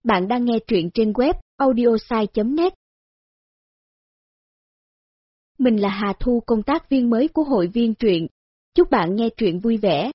Bạn đang nghe truyện trên web audiosai.net. Mình là Hà Thu, công tác viên mới của hội viên truyện. Chúc bạn nghe truyện vui vẻ.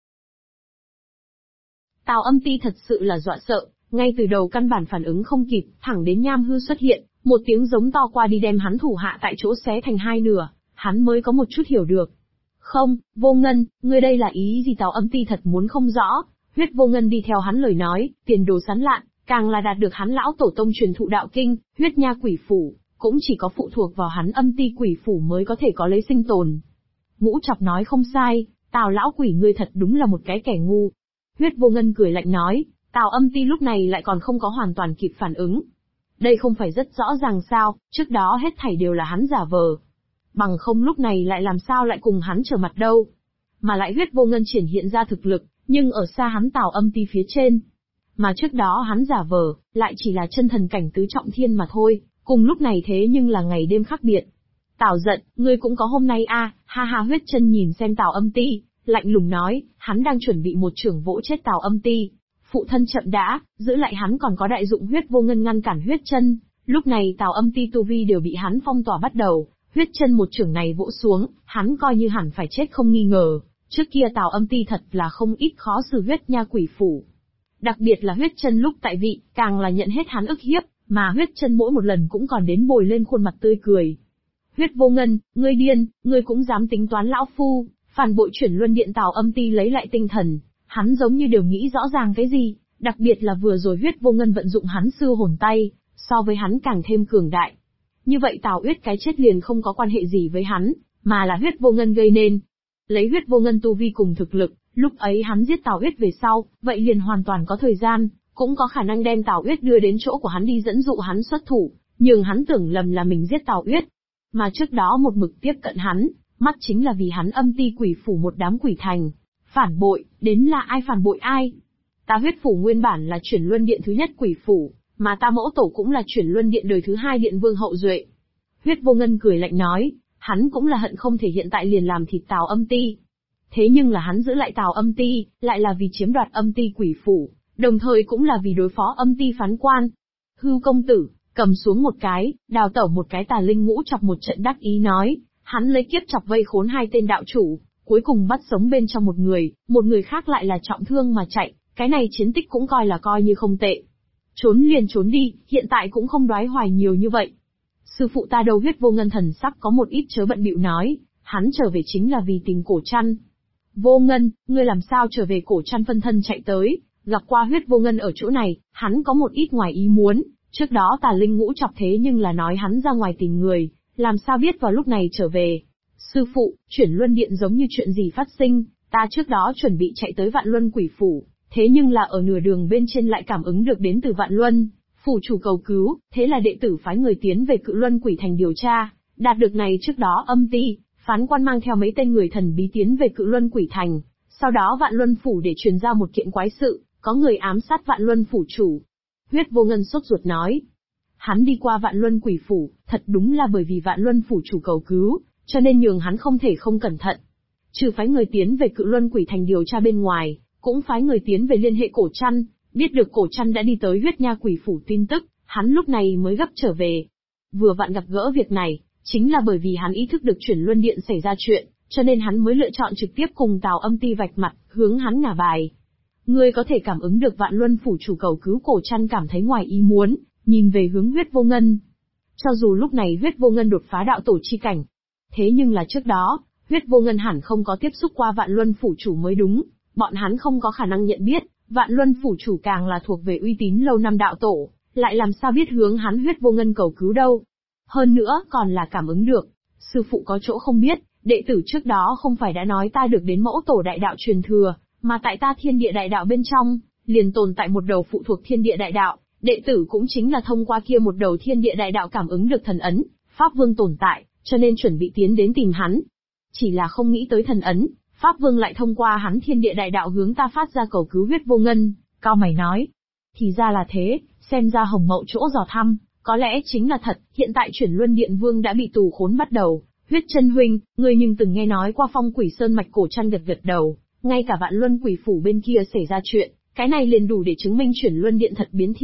Tào Âm Ti thật sự là dọa sợ, ngay từ đầu căn bản phản ứng không kịp, thẳng đến Nham Hư xuất hiện, một tiếng giống to qua đi đem hắn thủ hạ tại chỗ xé thành hai nửa, hắn mới có một chút hiểu được. Không, Vô Ngân, ngươi đây là ý gì? Tào Âm Ti thật muốn không rõ. Huyết Vô Ngân đi theo hắn lời nói, tiền đồ sán lạn, càng là đạt được hắn lão tổ tông truyền thụ đạo kinh, huyết nha quỷ phủ, cũng chỉ có phụ thuộc vào hắn Âm Ti quỷ phủ mới có thể có lấy sinh tồn. Ngũ Chọc nói không sai, Tào lão quỷ ngươi thật đúng là một cái kẻ ngu. Huyết Vô Ngân cười lạnh nói, Tào Âm Ti lúc này lại còn không có hoàn toàn kịp phản ứng. Đây không phải rất rõ ràng sao, trước đó hết thảy đều là hắn giả vờ. Bằng không lúc này lại làm sao lại cùng hắn trở mặt đâu. Mà lại Huyết Vô Ngân triển hiện ra thực lực, nhưng ở xa hắn Tào Âm Ti phía trên. Mà trước đó hắn giả vờ, lại chỉ là chân thần cảnh tứ trọng thiên mà thôi, cùng lúc này thế nhưng là ngày đêm khác biệt. Tào giận, ngươi cũng có hôm nay a? Ha ha. Huyết Chân nhìn xem Tào Âm Ti, lạnh lùng nói, hắn đang chuẩn bị một chưởng vỗ chết Tào Âm Ti. Phụ thân chậm đã, giữ lại hắn còn có đại dụng. Huyết Vô Ngân ngăn cản Huyết Chân, lúc này Tào Âm Ti tu vi đều bị hắn phong tỏa bắt đầu, Huyết Chân một chưởng này vỗ xuống, hắn coi như hẳn phải chết không nghi ngờ. Trước kia Tào Âm Ti thật là không ít khó xử huyết nha quỷ phủ. Đặc biệt là Huyết Chân lúc tại vị, càng là nhận hết hắn ức hiếp, mà Huyết Chân mỗi một lần cũng còn đến bồi lên khuôn mặt tươi cười. Huyết Vô Ngân, ngươi điên, ngươi cũng dám tính toán lão phu, phản bội Chuyển Luân Điện. Tào Âm Ti lấy lại tinh thần, hắn giống như đều nghĩ rõ ràng cái gì, đặc biệt là vừa rồi Huyết Vô Ngân vận dụng hắn sư hồn tay, so với hắn càng thêm cường đại. Như vậy Tào Uyết cái chết liền không có quan hệ gì với hắn, mà là Huyết Vô Ngân gây nên. Lấy Huyết Vô Ngân tu vi cùng thực lực, lúc ấy hắn giết Tào Uyết về sau, vậy liền hoàn toàn có thời gian, cũng có khả năng đem Tào Uyết đưa đến chỗ của hắn đi dẫn dụ hắn xuất thủ, nhưng hắn tưởng lầm là mình giết Tào Uyết. Mà trước đó một mực tiếp cận hắn, mắt chính là vì hắn Âm Ti quỷ phủ một đám quỷ thành. Phản bội, đến là ai phản bội ai? Ta Huyết phủ nguyên bản là Chuyển Luân Điện thứ nhất quỷ phủ, mà ta mẫu tổ cũng là Chuyển Luân Điện đời thứ hai điện vương hậu duệ. Huyết Vô Ngân cười lạnh nói, hắn cũng là hận không thể hiện tại liền làm thịt Tào Âm Ti. Thế nhưng là hắn giữ lại Tào Âm Ti, lại là vì chiếm đoạt Âm Ti quỷ phủ, đồng thời cũng là vì đối phó Âm Ti phán quan. Hư công tử, cầm xuống một cái, đào tẩu một cái. Tà Linh Ngũ Chọc một trận đắc ý nói, hắn lấy kiếp chọc vây khốn hai tên đạo chủ, cuối cùng bắt sống bên trong một người khác lại là trọng thương mà chạy, cái này chiến tích cũng coi như không tệ. Trốn liền trốn đi, hiện tại cũng không đoái hoài nhiều như vậy. Sư phụ ta đâu? Huyết Vô Ngân thần sắc có một ít chớ bận bịu nói, hắn trở về chính là vì tìm Cổ Trăn. Vô Ngân, ngươi làm sao trở về? Cổ Trăn phân thân chạy tới, gặp qua Huyết Vô Ngân ở chỗ này, hắn có một ít ngoài ý muốn, trước đó Tà Linh Ngũ Chọc thế nhưng là nói hắn ra ngoài tìm người, làm sao biết vào lúc này trở về. Sư phụ, Chuyển Luân Điện giống như chuyện gì phát sinh, ta trước đó chuẩn bị chạy tới Vạn Luân quỷ phủ, thế nhưng là ở nửa đường bên trên lại cảm ứng được đến từ Vạn Luân phủ chủ cầu cứu, thế là đệ tử phái người tiến về Cự Luân quỷ thành điều tra, đạt được này trước đó Âm Ti phán quan mang theo mấy tên người thần bí tiến về Cự Luân quỷ thành, sau đó Vạn Luân phủ để truyền ra một kiện quái sự, có người ám sát Vạn Luân phủ chủ. Huyết Vô Ngân sốt ruột nói, hắn đi qua Vạn Luân quỷ phủ, thật đúng là bởi vì Vạn Luân phủ chủ cầu cứu, cho nên nhường hắn không thể không cẩn thận. Trừ phái người tiến về Cự Luân quỷ thành điều tra bên ngoài, cũng phái người tiến về liên hệ Cổ Trăn, biết được Cổ Trăn đã đi tới huyết nha quỷ phủ tin tức, hắn lúc này mới gấp trở về. Vừa vặn gặp gỡ việc này, chính là bởi vì hắn ý thức được Chuyển Luân Điện xảy ra chuyện, cho nên hắn mới lựa chọn trực tiếp cùng Tào Âm Ti vạch mặt, hướng hắn ngả bài. Ngươi có thể cảm ứng được Vạn Luân phủ chủ cầu cứu Cổ Trăn cảm thấy ngoài ý muốn, nhìn về hướng Huyết Vô Ngân. Cho dù lúc này Huyết Vô Ngân đột phá đạo tổ chi cảnh, thế nhưng là trước đó, Huyết Vô Ngân hẳn không có tiếp xúc qua Vạn Luân phủ chủ mới đúng, bọn hắn không có khả năng nhận biết, Vạn Luân phủ chủ càng là thuộc về uy tín lâu năm đạo tổ, lại làm sao biết hướng hắn Huyết Vô Ngân cầu cứu đâu. Hơn nữa còn là cảm ứng được, sư phụ có chỗ không biết, đệ tử trước đó không phải đã nói ta được đến mẫu tổ đại đạo truyền thừa, mà tại ta thiên địa đại đạo bên trong, liền tồn tại một đầu phụ thuộc thiên địa đại đạo, đệ tử cũng chính là thông qua kia một đầu thiên địa đại đạo cảm ứng được thần ấn, Pháp Vương tồn tại, cho nên chuẩn bị tiến đến tìm hắn. Chỉ là không nghĩ tới thần ấn, Pháp Vương lại thông qua hắn thiên địa đại đạo hướng ta phát ra cầu cứu. Huyết Vô Ngân cao mày nói, thì ra là thế, xem ra Hồng Mậu chỗ dò thăm, có lẽ chính là thật. Hiện tại Chuyển Luân Điện Vương đã bị tù khốn bắt đầu. Huyết Chân huynh, ngươi nhưng từng nghe nói qua Phong Quỷ Sơn mạch? Cổ Trăn gật gật đầu, ngay cả Vạn Luân quỷ phủ bên kia xảy ra chuyện, cái này liền đủ để chứng minh Chuyển Luân Điện thật biến thiên,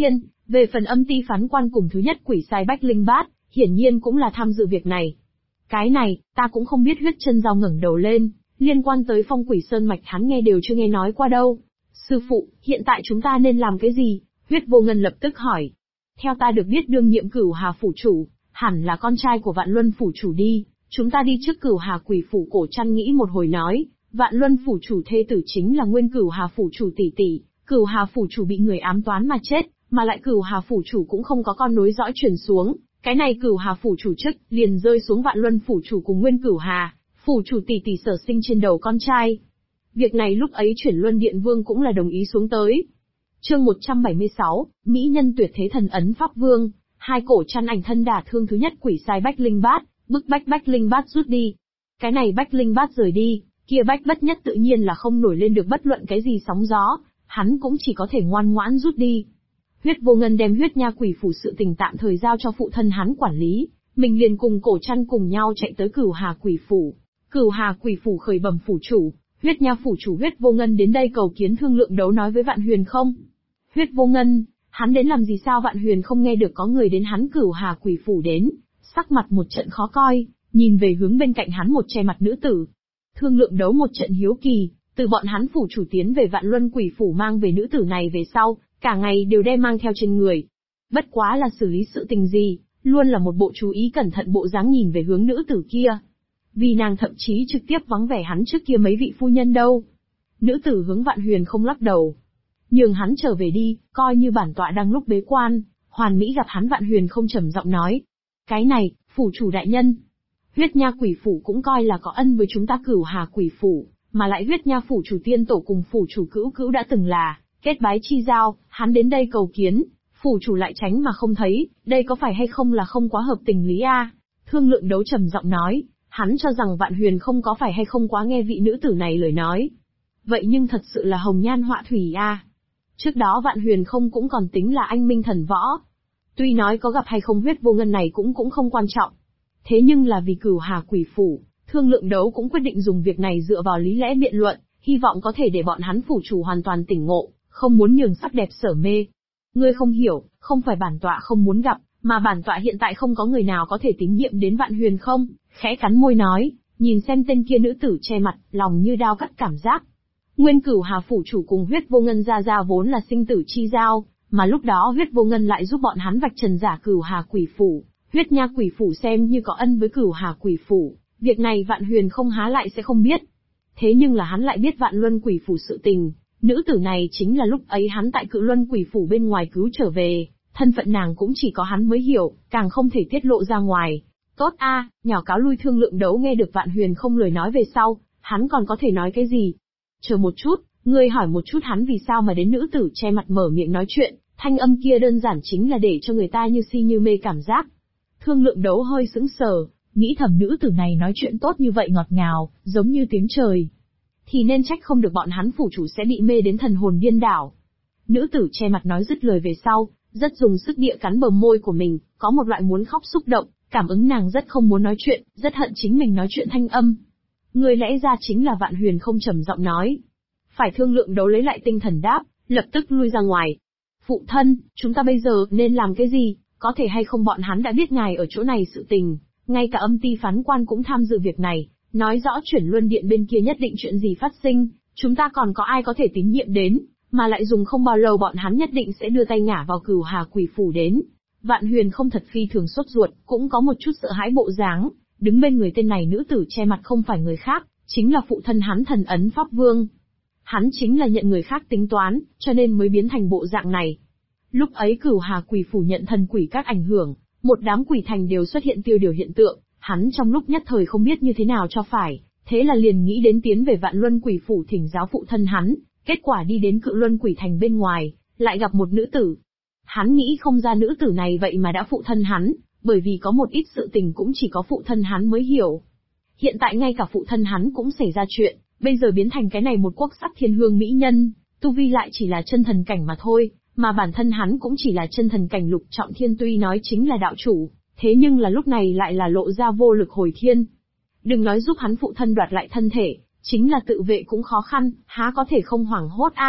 Về phần âm ti phán quan cùng thứ nhất quỷ sai Bách Linh Bát, hiển nhiên cũng là tham dự việc này. Cái này, ta cũng không biết. Huyết Chân Dao ngẩng đầu lên, liên quan tới Phong Quỷ Sơn mạch hắn nghe đều chưa nghe nói qua đâu. Sư phụ, hiện tại chúng ta nên làm cái gì? Huyết Vô Ngân lập tức hỏi. Theo ta được biết đương nhiệm Cửu Hà phủ chủ, hẳn là con trai của Vạn Luân phủ chủ đi. Chúng ta đi trước Cửu Hà quỷ phủ. Cổ Trăn nghĩ một hồi nói, Vạn Luân phủ chủ thê tử chính là nguyên Cửu Hà phủ chủ tỷ tỷ. Cửu Hà phủ chủ bị người ám toán mà chết, mà lại Cửu Hà phủ chủ cũng không có con nối dõi truyền xuống. Cái này Cửu Hà phủ chủ chức liền rơi xuống Vạn Luân phủ chủ cùng nguyên Cửu Hà phủ chủ tỷ tỷ sở sinh trên đầu con trai. Việc này lúc ấy Chuyển Luân Điện Vương cũng là đồng ý xuống tới. Chương 176, Mỹ nhân tuyệt thế thần ấn Pháp Vương. Hai Cổ Trăn ảnh thân đả thương thứ nhất quỷ sai Bách Linh Bát, bức bách Bách Linh Bát rút đi. Cái này Bách Linh Bát rời đi, kia Bách Bất Nhất tự nhiên là không nổi lên được bất luận cái gì sóng gió, hắn cũng chỉ có thể ngoan ngoãn rút đi. Huyết Vô Ngân đem Huyết Nha quỷ phủ sự tình tạm thời giao cho phụ thân hắn quản lý, mình liền cùng Cổ Trăn cùng nhau chạy tới Cửu Hà quỷ phủ. Cửu Hà quỷ phủ khởi bẩm phủ chủ, Huyết Nha phủ chủ Huyết Vô Ngân đến đây cầu kiến thương lượng đấu nói với Vạn Huyền không. Huyết Vô Ngân, hắn đến làm gì sao? Vạn Huyền không nghe được có người đến hắn Cửu Hà quỷ phủ đến, sắc mặt một trận khó coi, nhìn về hướng bên cạnh hắn một che mặt nữ tử. Thương lượng đấu một trận hiếu kỳ, từ bọn hắn phủ chủ tiến về Vạn Luân quỷ phủ mang về nữ tử này về sau, cả ngày đều đem mang theo trên người. Bất quá là xử lý sự tình gì, luôn là một bộ chú ý cẩn thận bộ dáng nhìn về hướng nữ tử kia. Vì nàng thậm chí trực tiếp vắng vẻ hắn trước kia mấy vị phu nhân đâu. Nữ tử hướng Vạn Huyền không lắc đầu. Nhường hắn trở về đi, coi như bản tọa đang lúc bế quan. Hoàn Mỹ gặp hắn. Vạn Huyền không trầm giọng nói. Cái này, phủ chủ đại nhân. Huyết Nha quỷ phủ cũng coi là có ân với chúng ta Cửu Hà quỷ phủ, mà lại Huyết Nha phủ chủ tiên tổ cùng phủ chủ Cữu Cữu đã từng là kết bái chi giao, hắn đến đây cầu kiến, phủ chủ lại tránh mà không thấy, đây có phải hay không là không quá hợp tình lý a? Thương lượng đấu trầm giọng nói, hắn cho rằng Vạn Huyền không có phải hay không quá nghe vị nữ tử này lời nói. Vậy nhưng thật sự là hồng nhan họa thủy a. Trước đó Vạn Huyền không cũng còn tính là anh minh thần võ. Tuy nói có gặp hay không Huyết Vô Ngân này cũng không quan trọng. Thế nhưng là vì Cửu Hà quỷ phủ, thương lượng đấu cũng quyết định dùng việc này dựa vào lý lẽ biện luận, hy vọng có thể để bọn hắn phủ chủ hoàn toàn tỉnh ngộ, không muốn nhường sắc đẹp sở mê. Ngươi không hiểu, không phải bản tọa không muốn gặp, mà bản tọa hiện tại không có người nào có thể tín nhiệm đến Vạn Huyền không, khẽ cắn môi nói, nhìn xem tên kia nữ tử che mặt, lòng như đao cắt cảm giác. Nguyên Cửu Hà phủ chủ cùng Huyết Vô Ngân ra vốn là sinh tử chi giao, mà lúc đó Huyết Vô Ngân lại giúp bọn hắn vạch trần giả Cửu Hà quỷ phủ, Huyết Nha quỷ phủ xem như có ân với Cửu Hà quỷ phủ, việc này Vạn Huyền không há lại sẽ không biết. Thế nhưng là hắn lại biết Vạn Luân quỷ phủ sự tình, nữ tử này chính là lúc ấy hắn tại Cự Luân quỷ phủ bên ngoài cứu trở về, thân phận nàng cũng chỉ có hắn mới hiểu, càng không thể tiết lộ ra ngoài. Tốt a, nhỏ cáo lui. Thương lượng đấu nghe được Vạn Huyền không lời nói về sau, hắn còn có thể nói cái gì? Chờ một chút, ngươi hỏi một chút hắn vì sao mà đến. Nữ tử che mặt mở miệng nói chuyện, thanh âm kia đơn giản chính là để cho người ta như si như mê cảm giác. Thương lượng đấu hơi sững sờ, nghĩ thầm nữ tử này nói chuyện tốt như vậy ngọt ngào, giống như tiếng trời. Thì nên trách không được bọn hắn phủ chủ sẽ bị mê đến thần hồn điên đảo. Nữ tử che mặt nói dứt lời về sau, rất dùng sức địa cắn bờ môi của mình, có một loại muốn khóc xúc động, cảm ứng nàng rất không muốn nói chuyện, rất hận chính mình nói chuyện thanh âm. Người lẽ ra chính là Vạn Huyền không trầm giọng nói. Phải. Thương lượng đấu lấy lại tinh thần đáp, lập tức lui ra ngoài. Phụ thân, chúng ta bây giờ nên làm cái gì? Có thể hay không bọn hắn đã biết ngài ở chỗ này sự tình, ngay cả âm ti phán quan cũng tham dự việc này, nói rõ Chuyển Luân Điện bên kia nhất định chuyện gì phát sinh, chúng ta còn có ai có thể tín nhiệm đến, mà lại dùng không bao lâu bọn hắn nhất định sẽ đưa tay ngả vào Cửu Hà quỷ phủ đến. Vạn Huyền không thật phi thường sốt ruột, cũng có một chút sợ hãi bộ dáng, đứng bên người tên này nữ tử che mặt không phải người khác, chính là phụ thân hắn Thần Ấn Pháp Vương. Hắn chính là nhận người khác tính toán, cho nên mới biến thành bộ dạng này. Lúc ấy Cửu Hà quỷ phủ nhận thần quỷ các ảnh hưởng, một đám quỷ thành đều xuất hiện tiêu điều hiện tượng, hắn trong lúc nhất thời không biết như thế nào cho phải, thế là liền nghĩ đến tiến về Vạn Luân quỷ phủ thỉnh giáo phụ thân hắn, kết quả đi đến Cự Luân quỷ thành bên ngoài, lại gặp một nữ tử. Hắn nghĩ không ra nữ tử này vậy mà đã phụ thân hắn, bởi vì có một ít sự tình cũng chỉ có phụ thân hắn mới hiểu. Hiện tại ngay cả phụ thân hắn cũng xảy ra chuyện, bây giờ biến thành cái này một quốc sắc thiên hương mỹ nhân, tu vi lại chỉ là chân thần cảnh mà thôi, mà bản thân hắn cũng chỉ là chân thần cảnh lục trọng thiên, tuy nói chính là đạo chủ, thế nhưng là lúc này lại là lộ ra vô lực hồi thiên. Đừng nói giúp hắn phụ thân đoạt lại thân thể, chính là tự vệ cũng khó khăn, há có thể không hoảng hốt a.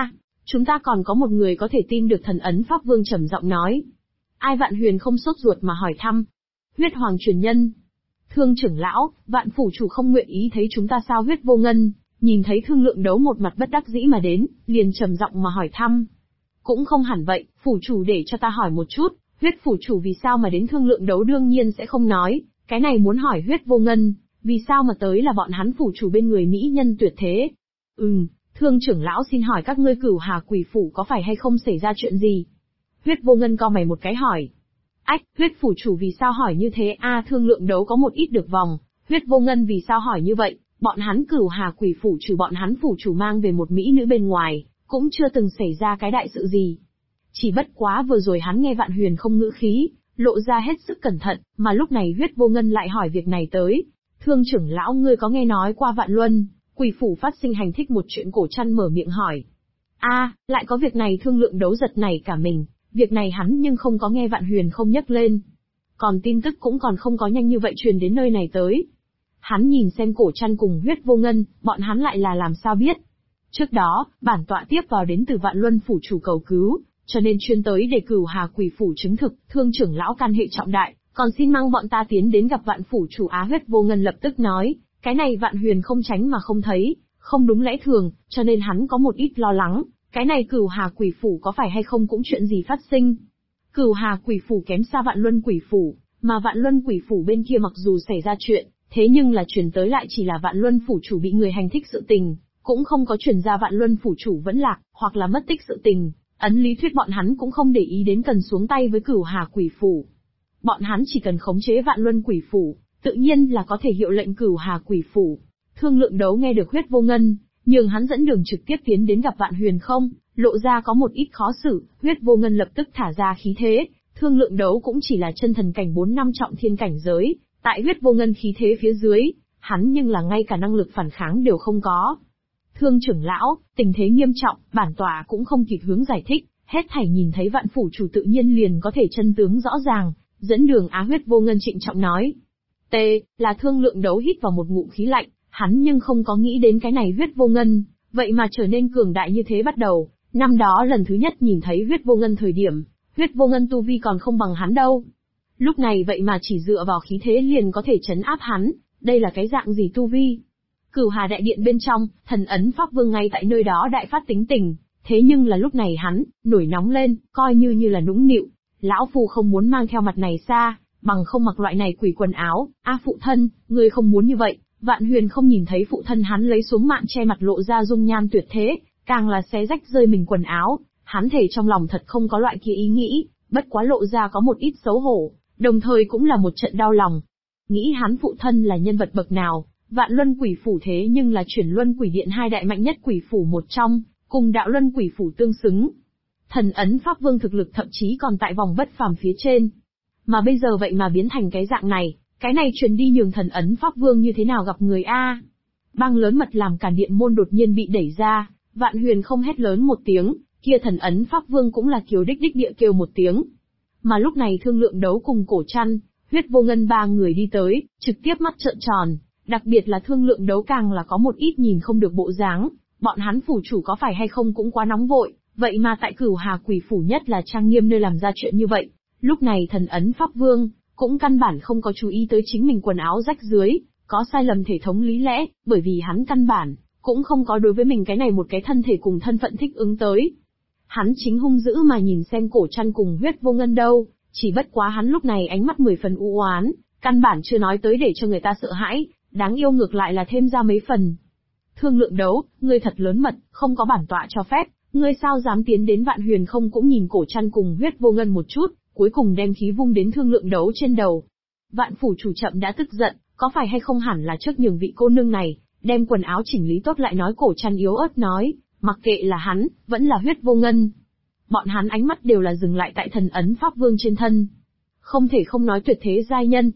Chúng ta còn có một người có thể tin được, thần ấn Pháp Vương trầm giọng nói. Ai? Vạn Huyền không sốt ruột mà hỏi thăm. Huyết Hoàng truyền nhân. Thương trưởng lão, Vạn phủ chủ không nguyện ý thấy chúng ta sao? Huyết Vô Ngân nhìn thấy Thương Lượng Đấu một mặt bất đắc dĩ mà đến, liền trầm giọng mà hỏi thăm. Cũng không hẳn vậy, phủ chủ để cho ta hỏi một chút, Huyết phủ chủ vì sao mà đến Thương Lượng Đấu đương nhiên sẽ không nói, cái này muốn hỏi Huyết Vô Ngân, vì sao mà tới là bọn hắn phủ chủ bên người mỹ nhân tuyệt thế. Thương trưởng lão xin hỏi các ngươi Cửu Hà Quỷ phủ có phải hay không xảy ra chuyện gì? Huyết Vô Ngân cau mày một cái hỏi. Ách, Huyết phủ chủ vì sao hỏi như thế? Thương Lượng Đấu có một ít được vòng. Huyết Vô Ngân vì sao hỏi như vậy? Bọn hắn Cửu Hà Quỷ phủ trừ bọn hắn phủ chủ mang về một mỹ nữ bên ngoài, cũng chưa từng xảy ra cái đại sự gì. Chỉ bất quá vừa rồi hắn nghe Vạn Huyền không ngữ khí, lộ ra hết sức cẩn thận, mà lúc này Huyết Vô Ngân lại hỏi việc này tới. Thương trưởng lão, ngươi có nghe nói qua Vạn Luân Quỷ phủ phát sinh hành thích một chuyện? Cổ Trăn mở miệng hỏi. Lại có việc này? Thương Lượng Đấu giật nảy cả mình, việc này hắn nhưng không có nghe Vạn Huyền không nhắc lên. Còn tin tức cũng còn không có nhanh như vậy truyền đến nơi này tới. Hắn nhìn xem Cổ Trăn cùng Huyết Vô Ngân, bọn hắn lại là làm sao biết. Trước đó, bản tọa tiếp vào đến từ Vạn Luân phủ chủ cầu cứu, cho nên chuyên tới để Cửu Hà Quỷ phủ chứng thực, Thương trưởng lão can hệ trọng đại, còn xin mang bọn ta tiến đến gặp Vạn phủ chủ. Huyết Vô Ngân lập tức nói, cái này Vạn Huyền không tránh mà không thấy, không đúng lẽ thường, cho nên hắn có một ít lo lắng, cái này Cửu Hà Quỷ phủ có phải hay không cũng chuyện gì phát sinh. Cửu Hà Quỷ phủ kém xa Vạn Luân Quỷ phủ, mà Vạn Luân Quỷ phủ bên kia mặc dù xảy ra chuyện, thế nhưng là truyền tới lại chỉ là Vạn Luân phủ chủ bị người hành thích sự tình, cũng không có truyền ra Vạn Luân phủ chủ vẫn lạc, hoặc là mất tích sự tình. Ấn lý thuyết bọn hắn cũng không để ý đến cần xuống tay với Cửu Hà Quỷ phủ. Bọn hắn chỉ cần khống chế Vạn Luân Quỷ phủ, tự nhiên là có thể hiệu lệnh Cửu Hà Quỷ phủ. Thương Lượng Đấu nghe được Huyết Vô Ngân, nhường hắn dẫn đường trực tiếp tiến đến gặp Vạn Huyền không, lộ ra có một ít khó xử. Huyết Vô Ngân lập tức thả ra khí thế. Thương Lượng Đấu cũng chỉ là chân thần cảnh 4 năm trọng thiên cảnh giới, tại Huyết Vô Ngân khí thế phía dưới, hắn nhưng là ngay cả năng lực phản kháng đều không có. Thương trưởng lão, tình thế nghiêm trọng, bản tọa cũng không kịp hướng giải thích, hết thảy nhìn thấy Vạn phủ chủ tự nhiên liền có thể chân tướng rõ ràng, dẫn đường. Huyết Vô Ngân trịnh trọng nói. Là Thương Lượng Đấu hít vào một ngụm khí lạnh, hắn nhưng không có nghĩ đến cái này Huyết Vô Ngân, vậy mà trở nên cường đại như thế. Bắt đầu, năm đó lần thứ nhất nhìn thấy Huyết Vô Ngân thời điểm, Huyết Vô Ngân tu vi còn không bằng hắn đâu. Lúc này vậy mà chỉ dựa vào khí thế liền có thể trấn áp hắn, đây là cái dạng gì tu vi? Cửu Hà đại điện bên trong, thần ấn Pháp Vương ngay tại nơi đó đại phát tính tình, thế nhưng là lúc này hắn, nổi nóng lên, coi như là nũng nịu. Lão phu không muốn mang theo mặt này xa, bằng không mặc loại này quỷ quần áo. Phụ thân, ngươi không muốn như vậy. Vạn Huyền không nhìn thấy phụ thân hắn lấy xuống mạn che mặt lộ ra dung nhan tuyệt thế, càng là xé rách rơi mình quần áo, hắn thể trong lòng thật không có loại kia ý nghĩ, bất quá lộ ra có một ít xấu hổ, đồng thời cũng là một trận đau lòng. Nghĩ hắn phụ thân là nhân vật bậc nào, Vạn Luân Quỷ phủ thế nhưng là Chuyển Luân Quỷ Điện hai đại mạnh nhất quỷ phủ một trong, cùng Đạo Luân Quỷ phủ tương xứng. Thần ấn Pháp Vương thực lực thậm chí còn tại vòng bất phàm phía trên. Mà bây giờ vậy mà biến thành cái dạng này, cái này truyền đi nhường thần ấn Pháp Vương như thế nào gặp người a? Bang lớn mật làm cản điện môn đột nhiên bị đẩy ra, Vạn Huyền không hét lớn một tiếng, kia thần ấn Pháp Vương cũng là kiều đích đích địa kêu một tiếng. Mà lúc này Thương Lượng Đấu cùng Cổ Trăn, Huyết Vô Ngân ba người đi tới, trực tiếp mắt trợn tròn, đặc biệt là Thương Lượng Đấu càng là có một ít nhìn không được bộ dáng, bọn hắn phủ chủ có phải hay không cũng quá nóng vội, vậy mà tại Cửu Hà Quỷ phủ nhất là trang nghiêm nơi làm ra chuyện như vậy. Lúc này thần ấn Pháp Vương cũng căn bản không có chú ý tới chính mình quần áo rách dưới, có sai lầm thể thống lý lẽ, bởi vì hắn căn bản cũng không có đối với mình cái này một cái thân thể cùng thân phận thích ứng tới. Hắn chính hung dữ mà nhìn xem Cổ Trăn cùng Huyết Vô Ngân đâu, chỉ bất quá hắn lúc này ánh mắt 10 phần u oán, căn bản chưa nói tới để cho người ta sợ hãi, đáng yêu ngược lại là thêm ra mấy phần. Thương Lượng Đấu, ngươi thật lớn mật, không có bản tọa cho phép, ngươi sao dám tiến đến? Vạn Huyền không cũng nhìn Cổ Trăn cùng Huyết Vô Ngân một chút, cuối cùng đem khí vung đến Thương Lượng Đấu trên đầu. Vạn phủ chủ chậm đã tức giận, có phải hay không hẳn là trước nhường vị cô nương này, đem quần áo chỉnh lý tốt lại nói. Cổ Trăn yếu ớt nói, mặc kệ là hắn, vẫn là Huyết Vô Ngân. Bọn hắn ánh mắt đều là dừng lại tại thần ấn Pháp Vương trên thân. Không thể không nói tuyệt thế giai nhân.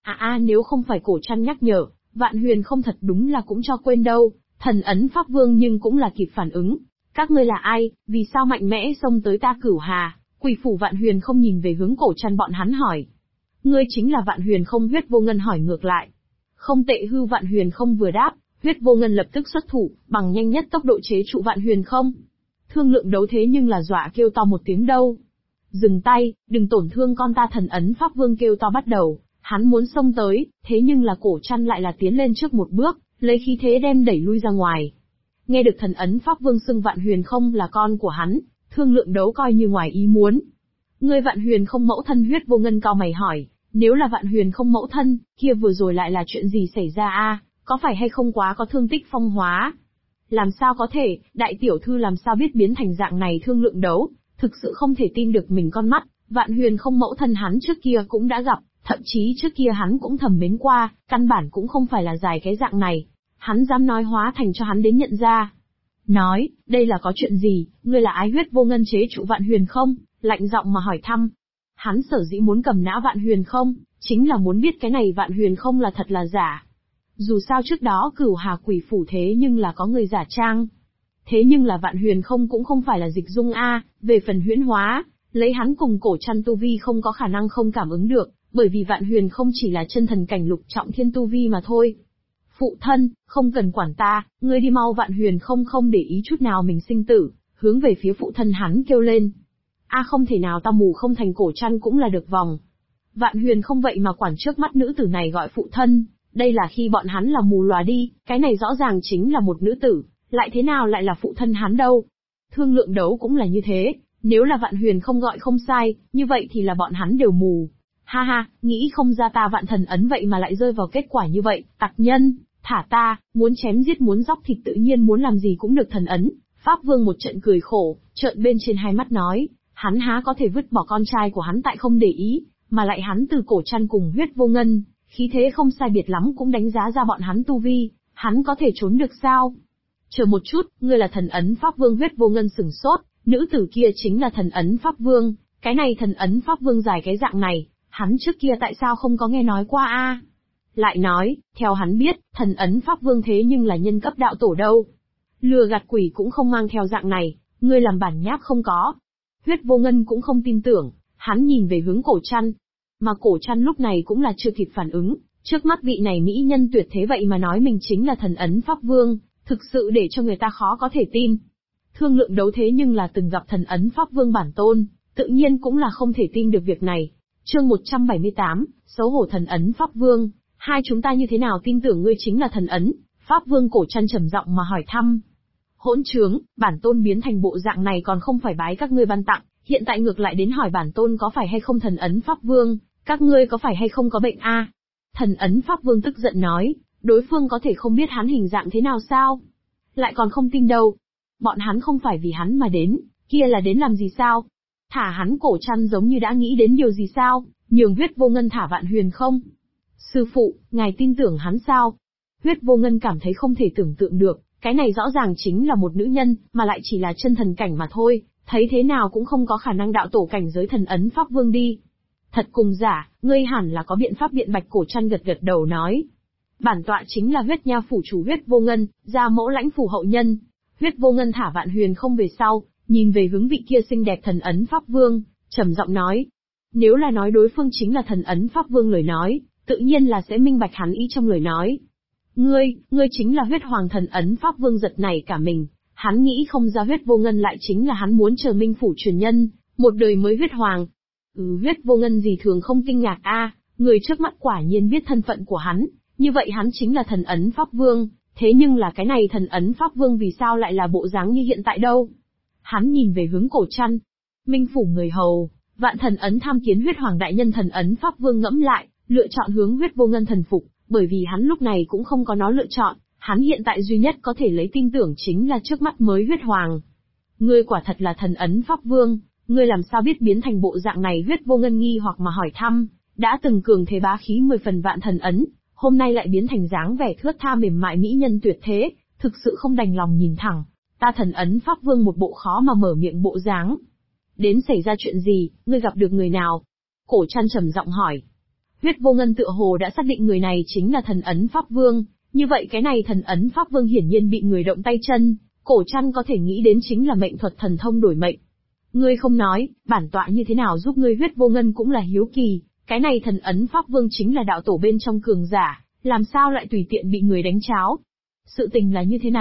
Nếu không phải Cổ Trăn nhắc nhở, Vạn Huyền không thật đúng là cũng cho quên đâu, thần ấn Pháp Vương nhưng cũng là kịp phản ứng. Các ngươi là ai, vì sao mạnh mẽ xông tới ta Cửu Hà Quỷ phủ? Vạn Huyền không nhìn về hướng Cổ Trăn bọn hắn hỏi. Ngươi chính là Vạn Huyền không? Huyết Vô Ngân hỏi ngược lại. Không tệ hư. Vạn Huyền không vừa đáp, Huyết Vô Ngân lập tức xuất thủ, bằng nhanh nhất tốc độ chế trụ Vạn Huyền không. Thương lượng đấu thế nhưng là dọa kêu to một tiếng đâu. Dừng tay, đừng tổn thương con ta, Thần ấn Pháp Vương kêu to bắt đầu, hắn muốn xông tới, thế nhưng là Cổ Trăn lại là tiến lên trước một bước, lấy khí thế đem đẩy lui ra ngoài. Nghe được Thần ấn Pháp Vương xưng Vạn Huyền Không là con của hắn, thương lượng đấu coi như ngoài ý muốn. Ngươi Vạn Huyền Không mẫu thân? Huyết Vô Ngân cao mày hỏi, nếu là Vạn Huyền Không mẫu thân, kia vừa rồi lại là chuyện gì xảy ra a? Có phải hay không quá có thương tích phong hóa? Làm sao có thể, đại tiểu thư làm sao biết biến thành dạng này? Thương lượng đấu, thực sự không thể tin được mình con mắt, Vạn Huyền Không mẫu thân hắn trước kia cũng đã gặp, thậm chí trước kia hắn cũng thầm mến qua, căn bản cũng không phải là dài cái dạng này. Hắn dám nói hóa thành cho hắn đến nhận ra. Nói, đây là có chuyện gì, ngươi là ai? Huyết Vô Ngân chế trụ Vạn Huyền Không, lạnh giọng mà hỏi thăm. Hắn sở dĩ muốn cầm nã Vạn Huyền Không, chính là muốn biết cái này Vạn Huyền Không là thật là giả. Dù sao trước đó Cửu Hà Quỷ Phủ thế nhưng là có người giả trang. Thế nhưng là Vạn Huyền Không cũng không phải là dịch dung a, về phần huyễn hóa, lấy hắn cùng Cổ Trăn tu vi không có khả năng không cảm ứng được, bởi vì Vạn Huyền Không chỉ là chân thần cảnh lục trọng thiên tu vi mà thôi. Phụ thân, không cần quản ta, ngươi đi mau. Vạn Huyền Không không để ý chút nào mình sinh tử, hướng về phía phụ thân hắn kêu lên. A không thể nào, ta mù không thành. Cổ Trăn cũng là được vòng. Vạn Huyền Không vậy mà quản trước mắt nữ tử này gọi phụ thân, đây là khi bọn hắn là mù lòa đi, cái này rõ ràng chính là một nữ tử, lại thế nào lại là phụ thân hắn đâu. Thương lượng đấu cũng là như thế, nếu là Vạn Huyền Không gọi không sai, như vậy thì là bọn hắn đều mù. Ha ha, nghĩ không ra ta Vạn Thần ấn vậy mà lại rơi vào kết quả như vậy, tặc nhân, thả ta, muốn chém giết muốn dóc thịt tự nhiên muốn làm gì cũng được. Thần ấn, Pháp Vương một trận cười khổ, trợn bên trên hai mắt nói, hắn há có thể vứt bỏ con trai của hắn tại không để ý, mà lại hắn từ Cổ Trăn cùng Huyết Vô Ngân, khí thế không sai biệt lắm cũng đánh giá ra bọn hắn tu vi, hắn có thể trốn được sao? Chờ một chút, ngươi là Thần ấn Pháp Vương? Huyết Vô Ngân sửng sốt, nữ tử kia chính là Thần ấn Pháp Vương, cái này Thần ấn Pháp Vương dài cái dạng này, hắn trước kia tại sao không có nghe nói qua a? Lại nói, theo hắn biết, Thần ấn Pháp Vương thế nhưng là nhân cấp đạo tổ đâu. Lừa gạt quỷ cũng không mang theo dạng này, ngươi làm bản nháp không có. Huyết Vô Ngân cũng không tin tưởng, hắn nhìn về hướng Cổ Trăn. Mà Cổ Trăn lúc này cũng là chưa kịp phản ứng, trước mắt vị này mỹ nhân tuyệt thế vậy mà nói mình chính là Thần ấn Pháp Vương, thực sự để cho người ta khó có thể tin. Thương lượng đấu thế nhưng là từng gặp Thần ấn Pháp Vương bản tôn, tự nhiên cũng là không thể tin được việc này. Chương 178, xấu hổ. Thần ấn Pháp Vương, hai chúng ta như thế nào tin tưởng ngươi chính là Thần ấn Pháp Vương? Cổ Trăn trầm giọng mà hỏi thăm. Hỗn trướng, bản tôn biến thành bộ dạng này còn không phải bái các ngươi ban tặng, hiện tại ngược lại đến hỏi bản tôn có phải hay không Thần ấn Pháp Vương, các ngươi có phải hay không có bệnh a? Thần ấn Pháp Vương tức giận nói, đối phương có thể không biết hắn hình dạng thế nào sao? Lại còn không tin đâu. Bọn hắn không phải vì hắn mà đến, kia là đến làm gì sao? Thả hắn. Cổ Trăn giống như đã nghĩ đến điều gì sao, nhường Huyết Vô Ngân thả Vạn Huyền Không. Sư phụ, ngài tin tưởng hắn sao? Huyết Vô Ngân cảm thấy không thể tưởng tượng được, cái này rõ ràng chính là một nữ nhân, mà lại chỉ là chân thần cảnh mà thôi, thấy thế nào cũng không có khả năng đạo tổ cảnh giới Thần ấn Pháp Vương đi. Thật cùng giả, ngươi hẳn là có biện pháp biện bạch. Cổ Trăn gật gật đầu nói. Bản tọa chính là Huyết Nha phủ chủ Huyết Vô Ngân, gia mẫu lãnh phủ hậu nhân. Huyết Vô Ngân thả Vạn Huyền Không về sau, nhìn về hướng vị kia xinh đẹp Thần ấn Pháp Vương, trầm giọng nói. Nếu là nói đối phương chính là Thần ấn Pháp Vương lời nói, tự nhiên là sẽ minh bạch hắn ý trong lời nói. Ngươi chính là Huyết Hoàng. Thần ấn Pháp Vương giật nảy cả mình, hắn nghĩ không ra Huyết Vô Ngân lại chính là hắn muốn chờ minh phủ truyền nhân, một đời mới Huyết Hoàng. Huyết Vô Ngân gì thường không kinh ngạc a, người trước mắt quả nhiên biết thân phận của hắn, như vậy hắn chính là Thần ấn Pháp Vương, thế nhưng là cái này Thần ấn Pháp Vương vì sao lại là bộ dáng như hiện tại đâu? Hắn nhìn về hướng Cổ Trăn. Minh phủ người hầu, Vạn Thần ấn tham kiến Huyết Hoàng đại nhân. Thần ấn Pháp Vương ngẫm lại, lựa chọn hướng Huyết Vô Ngân thần phục, bởi vì hắn lúc này cũng không có nó lựa chọn, hắn hiện tại duy nhất có thể lấy tin tưởng chính là trước mắt mới Huyết Hoàng. Ngươi quả thật là Thần ấn Pháp Vương, ngươi làm sao biết biến thành bộ dạng này? Huyết Vô Ngân nghi hoặc mà hỏi thăm, đã từng cường thế bá khí 10 phần Vạn Thần ấn, hôm nay lại biến thành dáng vẻ thướt tha mềm mại mỹ nhân tuyệt thế, thực sự không đành lòng nhìn thẳng. Ta Thần ấn Pháp Vương một bộ khó mà mở miệng bộ dáng. Đến xảy ra chuyện gì, ngươi gặp được người nào? Cổ Trăn trầm giọng hỏi. Huyết Vô Ngân tựa hồ đã xác định người này chính là Thần ấn Pháp Vương, như vậy cái này Thần ấn Pháp Vương hiển nhiên bị người động tay chân, Cổ Trăn có thể nghĩ đến chính là mệnh thuật thần thông đổi mệnh. Ngươi không nói, bản tọa như thế nào giúp ngươi? Huyết Vô Ngân cũng là hiếu kỳ, cái này Thần ấn Pháp Vương chính là đạo tổ bên trong cường giả, làm sao lại tùy tiện bị người đánh cháo? Sự tình là như thế này,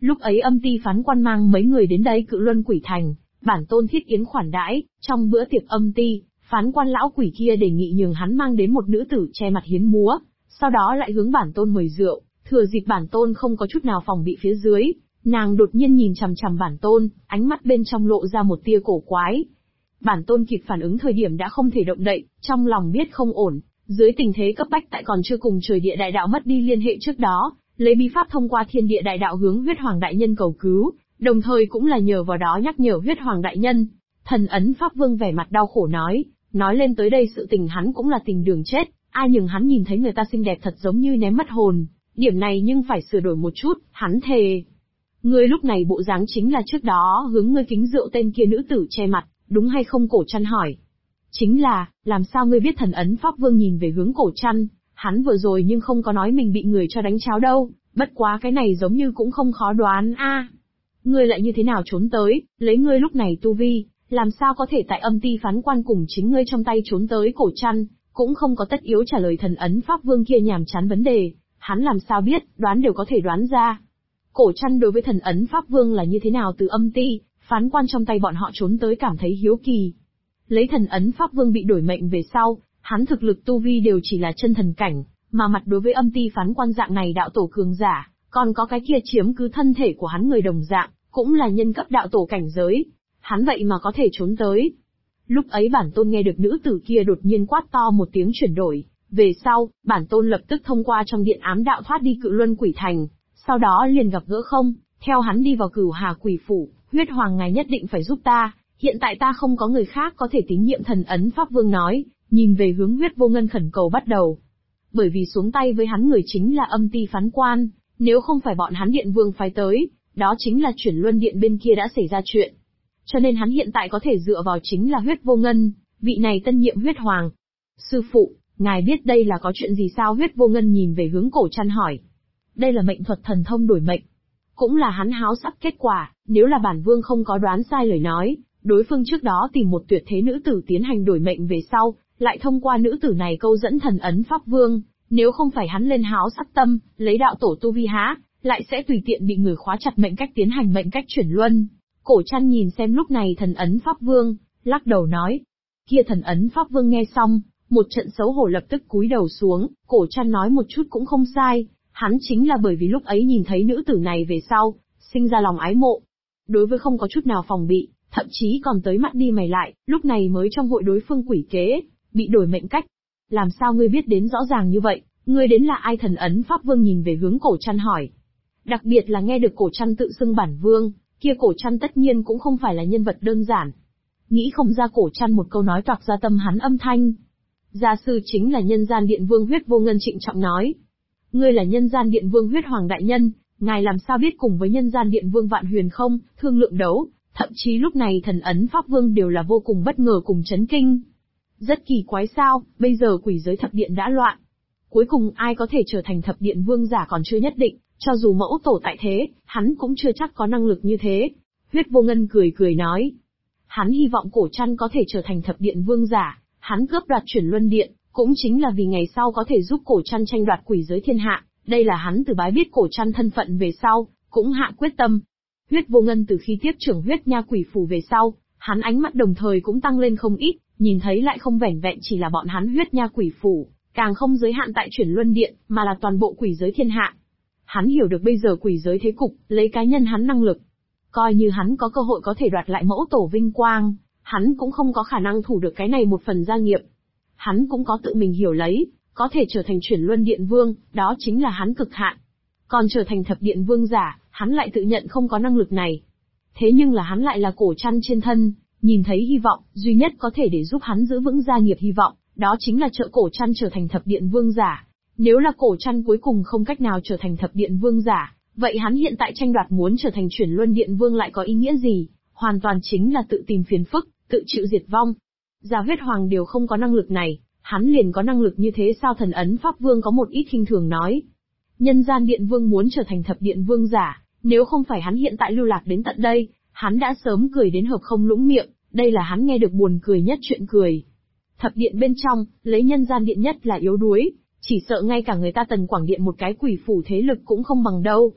Lúc ấy Âm Ti phán quan mang mấy người đến đây Cự Luân Quỷ Thành, bản tôn thiết yến khoản đãi, trong bữa tiệc Âm Ti, phán quan lão quỷ kia đề nghị nhường hắn mang đến một nữ tử che mặt hiến múa, sau đó lại hướng bản tôn mời rượu, thừa dịp bản tôn không có chút nào phòng bị phía dưới, nàng đột nhiên nhìn chằm chằm bản tôn, ánh mắt bên trong lộ ra một tia cổ quái. Bản tôn kịp phản ứng thời điểm đã không thể động đậy, trong lòng biết không ổn, dưới tình thế cấp bách tại còn chưa cùng trời địa đại đạo mất đi liên hệ trước đó, lấy bí pháp thông qua thiên địa đại đạo hướng Huyết Hoàng đại nhân cầu cứu, đồng thời cũng là nhờ vào đó nhắc nhở Huyết Hoàng đại nhân. Thần ấn Pháp Vương vẻ mặt đau khổ nói lên tới đây sự tình hắn cũng là tình đường chết, ai nhường hắn nhìn thấy người ta xinh đẹp thật giống như ném mất hồn, điểm này nhưng phải sửa đổi một chút, hắn thề. Ngươi lúc này bộ dáng chính là trước đó hướng ngươi kính rượu tên kia nữ tử che mặt, đúng hay không? Cổ Trăn hỏi. Chính là, làm sao ngươi biết? Thần ấn Pháp Vương nhìn về hướng Cổ Trăn, hắn vừa rồi nhưng không có nói mình bị người cho đánh cháo đâu, bất quá cái này giống như cũng không khó đoán a. Ngươi lại như thế nào trốn tới, lấy ngươi lúc này tu vi, làm sao có thể tại Âm Ti phán quan cùng chính ngươi trong tay trốn tới? Cổ Trăn cũng không có tất yếu trả lời thần ấn Pháp Vương kia nhàm chán vấn đề, hắn làm sao biết, đoán đều có thể đoán ra. Cổ Trăn đối với thần ấn Pháp Vương là như thế nào từ Âm Ti phán quan trong tay bọn họ trốn tới cảm thấy hiếu kỳ. Lấy thần ấn Pháp Vương bị đổi mệnh về sau, hắn thực lực tu vi đều chỉ là chân thần cảnh, mà mặt đối với Âm Ti phán quan dạng này đạo tổ cường giả, còn có cái kia chiếm cứ thân thể của hắn người đồng dạng, cũng là nhân cấp đạo tổ cảnh giới, hắn vậy mà có thể trốn tới. Lúc ấy bản tôn nghe được nữ tử kia đột nhiên quát to một tiếng chuyển đổi, về sau, bản tôn lập tức thông qua trong điện ám đạo thoát đi Cự Luân Quỷ Thành, sau đó liền gặp gỡ không, theo hắn đi vào Cửu Hà Quỷ Phủ. Huyết Hoàng ngài nhất định phải giúp ta, hiện tại ta không có người khác có thể tín nhiệm. Thần ấn Pháp Vương nói, nhìn về hướng Huyết Vô Ngân khẩn cầu bắt đầu. Bởi vì xuống tay với hắn người chính là Âm Ti phán quan, nếu không phải bọn hắn Điện Vương phái tới, đó chính là Chuyển Luân Điện bên kia đã xảy ra chuyện. Cho nên hắn hiện tại có thể dựa vào chính là Huyết Vô Ngân, vị này tân nhiệm Huyết Hoàng. Sư phụ, ngài biết đây là có chuyện gì sao? Huyết Vô Ngân nhìn về hướng Cổ Trăn hỏi. Đây là mệnh thuật thần thông đổi mệnh. Cũng là hắn háo sắc kết quả, nếu là bản vương không có đoán sai lời nói, đối phương trước đó tìm một tuyệt thế nữ tử tiến hành đổi mệnh về sau, lại thông qua nữ tử này câu dẫn thần ấn Pháp Vương, nếu không phải hắn lên háo sắc tâm, lấy đạo tổ tu vi há, lại sẽ tùy tiện bị người khóa chặt mệnh cách tiến hành mệnh cách chuyển luân. Cổ Trăn nhìn xem lúc này thần ấn Pháp Vương, lắc đầu nói. Kia thần ấn Pháp Vương nghe xong, một trận xấu hổ lập tức cúi đầu xuống, Cổ Trăn nói một chút cũng không sai. Hắn chính là bởi vì lúc ấy nhìn thấy nữ tử này về sau, sinh ra lòng ái mộ. Đối với không có chút nào phòng bị, thậm chí còn tới mắt đi mày lại, lúc này mới trong hội đối phương quỷ kế, bị đổi mệnh cách. Làm sao ngươi biết đến rõ ràng như vậy, ngươi đến là ai? Thần ấn Pháp Vương nhìn về hướng Cổ Trăn hỏi. Đặc biệt là nghe được Cổ Trăn tự xưng bản vương, kia Cổ Trăn tất nhiên cũng không phải là nhân vật đơn giản. Nghĩ không ra Cổ Trăn một câu nói toạc ra tâm hắn âm thanh. Gia sư chính là Nhân Gian Điện Vương. Huyết Vô Ngân trịnh trọng nói. Ngươi là Nhân Gian Điện Vương Huyết Hoàng đại nhân, ngài làm sao biết cùng với Nhân Gian Điện Vương Vạn Huyền không thương lượng đấu? Thậm chí lúc này thần ấn Pháp Vương đều là vô cùng bất ngờ cùng chấn kinh. Rất kỳ quái sao, bây giờ quỷ giới thập điện đã loạn. Cuối cùng ai có thể trở thành thập điện vương giả còn chưa nhất định, cho dù mẫu tổ tại thế, hắn cũng chưa chắc có năng lực như thế. Huyết Vô Ngân cười cười nói. Hắn hy vọng Cổ Trăn có thể trở thành thập điện vương giả, hắn cướp đoạt Chuyển Luân Điện, cũng chính là vì ngày sau có thể giúp Cổ Trăn tranh đoạt quỷ giới thiên hạ, đây là hắn từ bái biết Cổ Trăn thân phận về sau, cũng hạ quyết tâm. Huyết Vô Ngân từ khi tiếp trưởng Huyết Nha Quỷ Phủ về sau, hắn ánh mắt đồng thời cũng tăng lên không ít, nhìn thấy lại không vẻn vẹn chỉ là bọn hắn Huyết Nha Quỷ Phủ, càng không giới hạn tại Chuyển Luân Điện, mà là toàn bộ quỷ giới thiên hạ. Hắn hiểu được bây giờ quỷ giới thế cục, lấy cá nhân hắn năng lực, coi như hắn có cơ hội có thể đoạt lại mẫu tổ vinh quang, hắn cũng không có khả năng thủ được cái này một phần gia nghiệp. Hắn cũng có tự mình hiểu lấy, có thể trở thành Chuyển Luân Điện Vương, đó chính là hắn cực hạn. Còn trở thành thập điện vương giả, hắn lại tự nhận không có năng lực này. Thế nhưng là hắn lại là Cổ Trăn trên thân, nhìn thấy hy vọng, duy nhất có thể để giúp hắn giữ vững gia nghiệp hy vọng, đó chính là trợ Cổ Trăn trở thành thập điện vương giả. Nếu là Cổ Trăn cuối cùng không cách nào trở thành thập điện vương giả, vậy hắn hiện tại tranh đoạt muốn trở thành Chuyển Luân Điện Vương lại có ý nghĩa gì? Hoàn toàn chính là tự tìm phiền phức, tự chịu diệt vong. Gia Huyết Hoàng đều không có năng lực này, hắn liền có năng lực như thế sao? Thần ấn Pháp Vương có một ít khinh thường nói. Nhân Gian Điện Vương muốn trở thành thập điện vương giả, nếu không phải hắn hiện tại lưu lạc đến tận đây, hắn đã sớm cười đến hợp không lũng miệng, đây là hắn nghe được buồn cười nhất chuyện cười. Thập điện bên trong, lấy Nhân Gian Điện nhất là yếu đuối, chỉ sợ ngay cả người ta Tần Quảng Điện một cái quỷ phủ thế lực cũng không bằng đâu.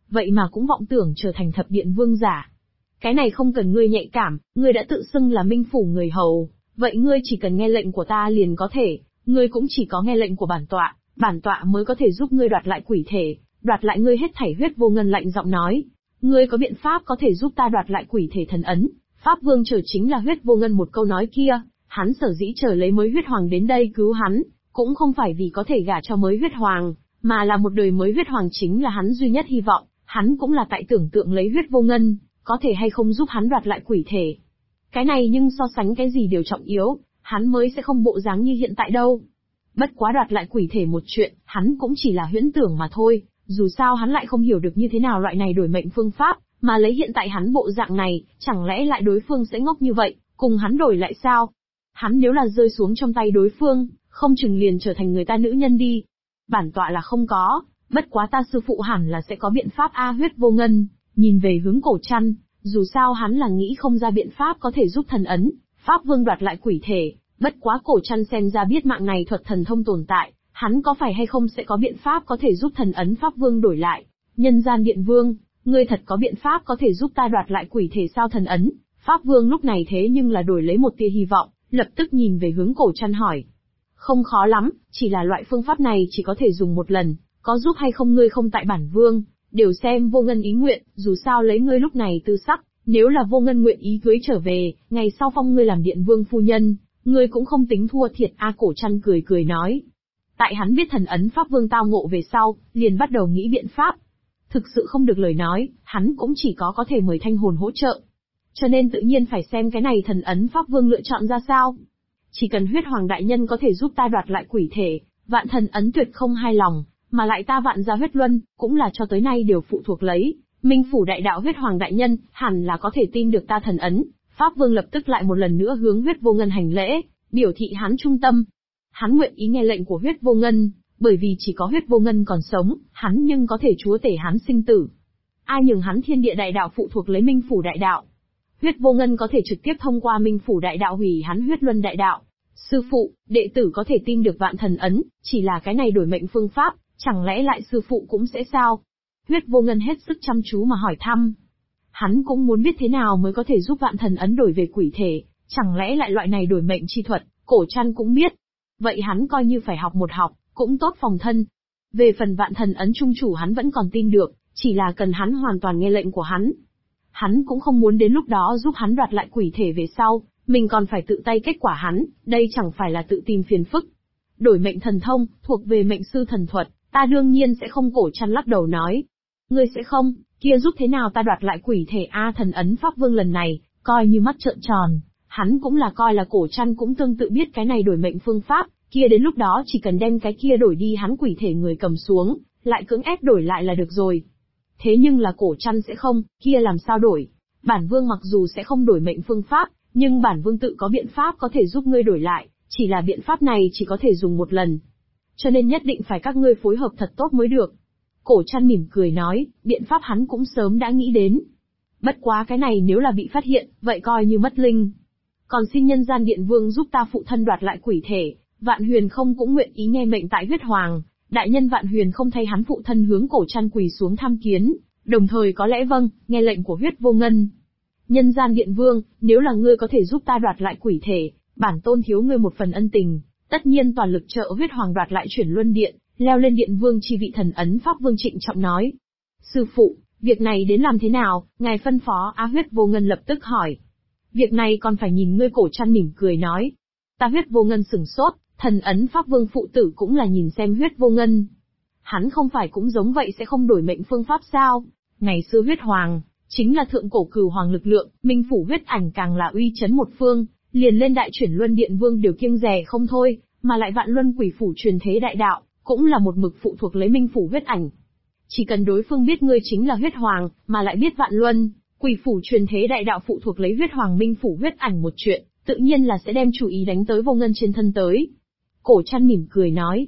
vậy mà cũng vọng tưởng trở thành thập điện vương giả. Cái này không cần ngươi nhạy cảm, ngươi đã tự xưng là minh phủ người hầu, vậy ngươi chỉ cần nghe lệnh của ta liền có thể, ngươi cũng chỉ có nghe lệnh của bản tọa mới có thể giúp ngươi đoạt lại quỷ thể, đoạt lại ngươi hết thảy huyết vô ngân lạnh giọng nói. Ngươi có biện pháp có thể giúp ta đoạt lại quỷ thể thần ấn, Pháp Vương chờ chính là huyết vô ngân một câu nói kia, hắn sở dĩ chờ lấy mới huyết hoàng đến đây cứu hắn, cũng không phải vì có thể gả cho mới huyết hoàng, mà là một đời mới huyết hoàng chính là hắn duy nhất hy vọng, hắn cũng là tại tưởng tượng lấy huyết vô ngân, có thể hay không giúp hắn đoạt lại quỷ thể. Cái này nhưng so sánh cái gì đều trọng yếu, hắn mới sẽ không bộ dáng như hiện tại đâu. Bất quá đoạt lại quỷ thể một chuyện, hắn cũng chỉ là huyễn tưởng mà thôi, dù sao hắn lại không hiểu được như thế nào loại này đổi mệnh phương pháp, mà lấy hiện tại hắn bộ dạng này, chẳng lẽ lại đối phương sẽ ngốc như vậy, cùng hắn đổi lại sao? Hắn nếu là rơi xuống trong tay đối phương, không chừng liền trở thành người ta nữ nhân đi. Bản tọa là không có, bất quá ta sư phụ hẳn là sẽ có biện pháp a. Huyết vô ngân nhìn về hướng Cổ Trăn, dù sao hắn là nghĩ không ra biện pháp có thể giúp thần ấn Pháp Vương đoạt lại quỷ thể, bất quá Cổ Trăn xem ra biết mạng này thuật thần thông tồn tại, hắn có phải hay không sẽ có biện pháp có thể giúp thần ấn Pháp Vương đổi lại. Nhân gian điện vương, ngươi thật có biện pháp có thể giúp ta đoạt lại quỷ thể sao? Thần ấn Pháp Vương lúc này thế nhưng là đổi lấy một tia hy vọng, lập tức nhìn về hướng Cổ Trăn hỏi. Không khó lắm, chỉ là loại phương pháp này chỉ có thể dùng một lần, có giúp hay không ngươi không tại bản vương, đều xem vô ngân ý nguyện, dù sao lấy ngươi lúc này tư sắc, nếu là vô ngân nguyện ý cưới trở về, ngày sau phong ngươi làm điện vương phu nhân, ngươi cũng không tính thua thiệt a. Cổ Trăn cười cười nói. Tại hắn biết thần ấn Pháp Vương tao ngộ về sau, liền bắt đầu nghĩ biện pháp. Thực sự không được lời nói, hắn cũng chỉ có thể mời thanh hồn hỗ trợ. Cho nên tự nhiên phải xem cái này thần ấn Pháp Vương lựa chọn ra sao. Chỉ cần huyết hoàng đại nhân có thể giúp ta đoạt lại quỷ thể, vạn thần ấn tuyệt không hài lòng, mà lại ta vạn gia huyết luân, cũng là cho tới nay đều phụ thuộc lấy. Minh phủ đại đạo huyết hoàng đại nhân, hẳn là có thể tin được ta thần ấn. Pháp Vương lập tức lại một lần nữa hướng huyết vô ngân hành lễ, biểu thị hắn trung tâm. Hắn nguyện ý nghe lệnh của huyết vô ngân, bởi vì chỉ có huyết vô ngân còn sống, hắn nhưng có thể chúa tể hắn sinh tử. Ai nhường hắn thiên địa đại đạo phụ thuộc lấy minh phủ đại đạo. Huyết vô ngân có thể trực tiếp thông qua minh phủ đại đạo hủy hắn huyết luân đại đạo. Sư phụ, đệ tử có thể tin được vạn thần ấn, chỉ là cái này đổi mệnh phương pháp, chẳng lẽ lại sư phụ cũng sẽ sao? Huyết vô ngân hết sức chăm chú mà hỏi thăm. Hắn cũng muốn biết thế nào mới có thể giúp vạn thần ấn đổi về quỷ thể, chẳng lẽ lại loại này đổi mệnh chi thuật, Cổ Trăn cũng biết. Vậy hắn coi như phải học một học, cũng tốt phòng thân. Về phần vạn thần ấn trung chủ hắn vẫn còn tin được, chỉ là cần hắn hoàn toàn nghe lệnh của hắn. Hắn cũng không muốn đến lúc đó giúp hắn đoạt lại quỷ thể về sau, mình còn phải tự tay kết quả hắn, đây chẳng phải là tự tìm phiền phức. Đổi mệnh thần thông, thuộc về mệnh sư thần thuật, ta đương nhiên sẽ không. Cổ Trăn lắc đầu nói. Ngươi sẽ không, kia giúp thế nào ta đoạt lại quỷ thể a? Thần ấn Pháp Vương lần này, coi như mắt trợn tròn, hắn cũng là coi là Cổ Trăn cũng tương tự biết cái này đổi mệnh phương pháp, kia đến lúc đó chỉ cần đem cái kia đổi đi hắn quỷ thể người cầm xuống, lại cưỡng ép đổi lại là được rồi. Thế nhưng là Cổ Trăn sẽ không, kia làm sao đổi? Bản vương mặc dù sẽ không đổi mệnh phương pháp, nhưng bản vương tự có biện pháp có thể giúp ngươi đổi lại, chỉ là biện pháp này chỉ có thể dùng một lần. Cho nên nhất định phải các ngươi phối hợp thật tốt mới được. Cổ Trăn mỉm cười nói, biện pháp hắn cũng sớm đã nghĩ đến. Bất quá cái này nếu là bị phát hiện, vậy coi như mất linh. Còn xin nhân gian điện vương giúp ta phụ thân đoạt lại quỷ thể, Vạn Huyền không cũng nguyện ý nghe mệnh tại huyết hoàng. Đại nhân Vạn Huyền không thay hắn phụ thân hướng Cổ Trăn quỳ xuống tham kiến, đồng thời có lẽ vâng, nghe lệnh của huyết vô ngân. Nhân gian điện vương, nếu là ngươi có thể giúp ta đoạt lại quỷ thể, bản tôn thiếu ngươi một phần ân tình, tất nhiên toàn lực trợ huyết hoàng đoạt lại chuyển luân điện, leo lên điện vương chi vị. Thần ấn Pháp Vương trịnh trọng nói. Sư phụ, việc này đến làm thế nào, ngài phân phó á? Huyết vô ngân lập tức hỏi. Việc này còn phải nhìn ngươi. Cổ Trăn mỉm cười nói. Ta huyết vô ngân sửng sốt, thần ấn Pháp Vương phụ tử cũng là nhìn xem huyết vô ngân. Hắn không phải cũng giống vậy sẽ không đổi mệnh phương pháp sao? Ngày xưa huyết hoàng, chính là thượng cổ cửu hoàng lực lượng, minh phủ huyết ảnh càng là uy chấn một phương, liền lên đại chuyển luân điện vương đều kiêng dè không thôi, mà lại vạn luân quỷ phủ truyền thế đại đạo, cũng là một mực phụ thuộc lấy minh phủ huyết ảnh. Chỉ cần đối phương biết ngươi chính là huyết hoàng, mà lại biết vạn luân quỷ phủ truyền thế đại đạo phụ thuộc lấy huyết hoàng minh phủ huyết ảnh một chuyện, tự nhiên là sẽ đem chủ ý đánh tới vô ngân trên thân tới. Cổ Trăn mỉm cười nói.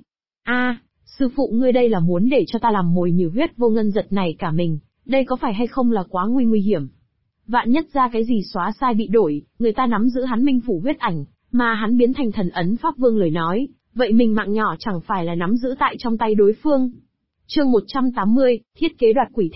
Sư phụ ngươi đây là muốn để cho ta làm mồi nhử? Huyết vô ngân giật nảy cả mình, đây có phải hay không là quá nguy hiểm? Vạn nhất ra cái gì xóa sai bị đổi, người ta nắm giữ hắn minh phủ huyết ảnh, mà hắn biến thành thần ấn Pháp Vương lời nói, vậy mình mạng nhỏ chẳng phải là nắm giữ tại trong tay đối phương. Chương 180, thiết kế đoạt quỷ thể.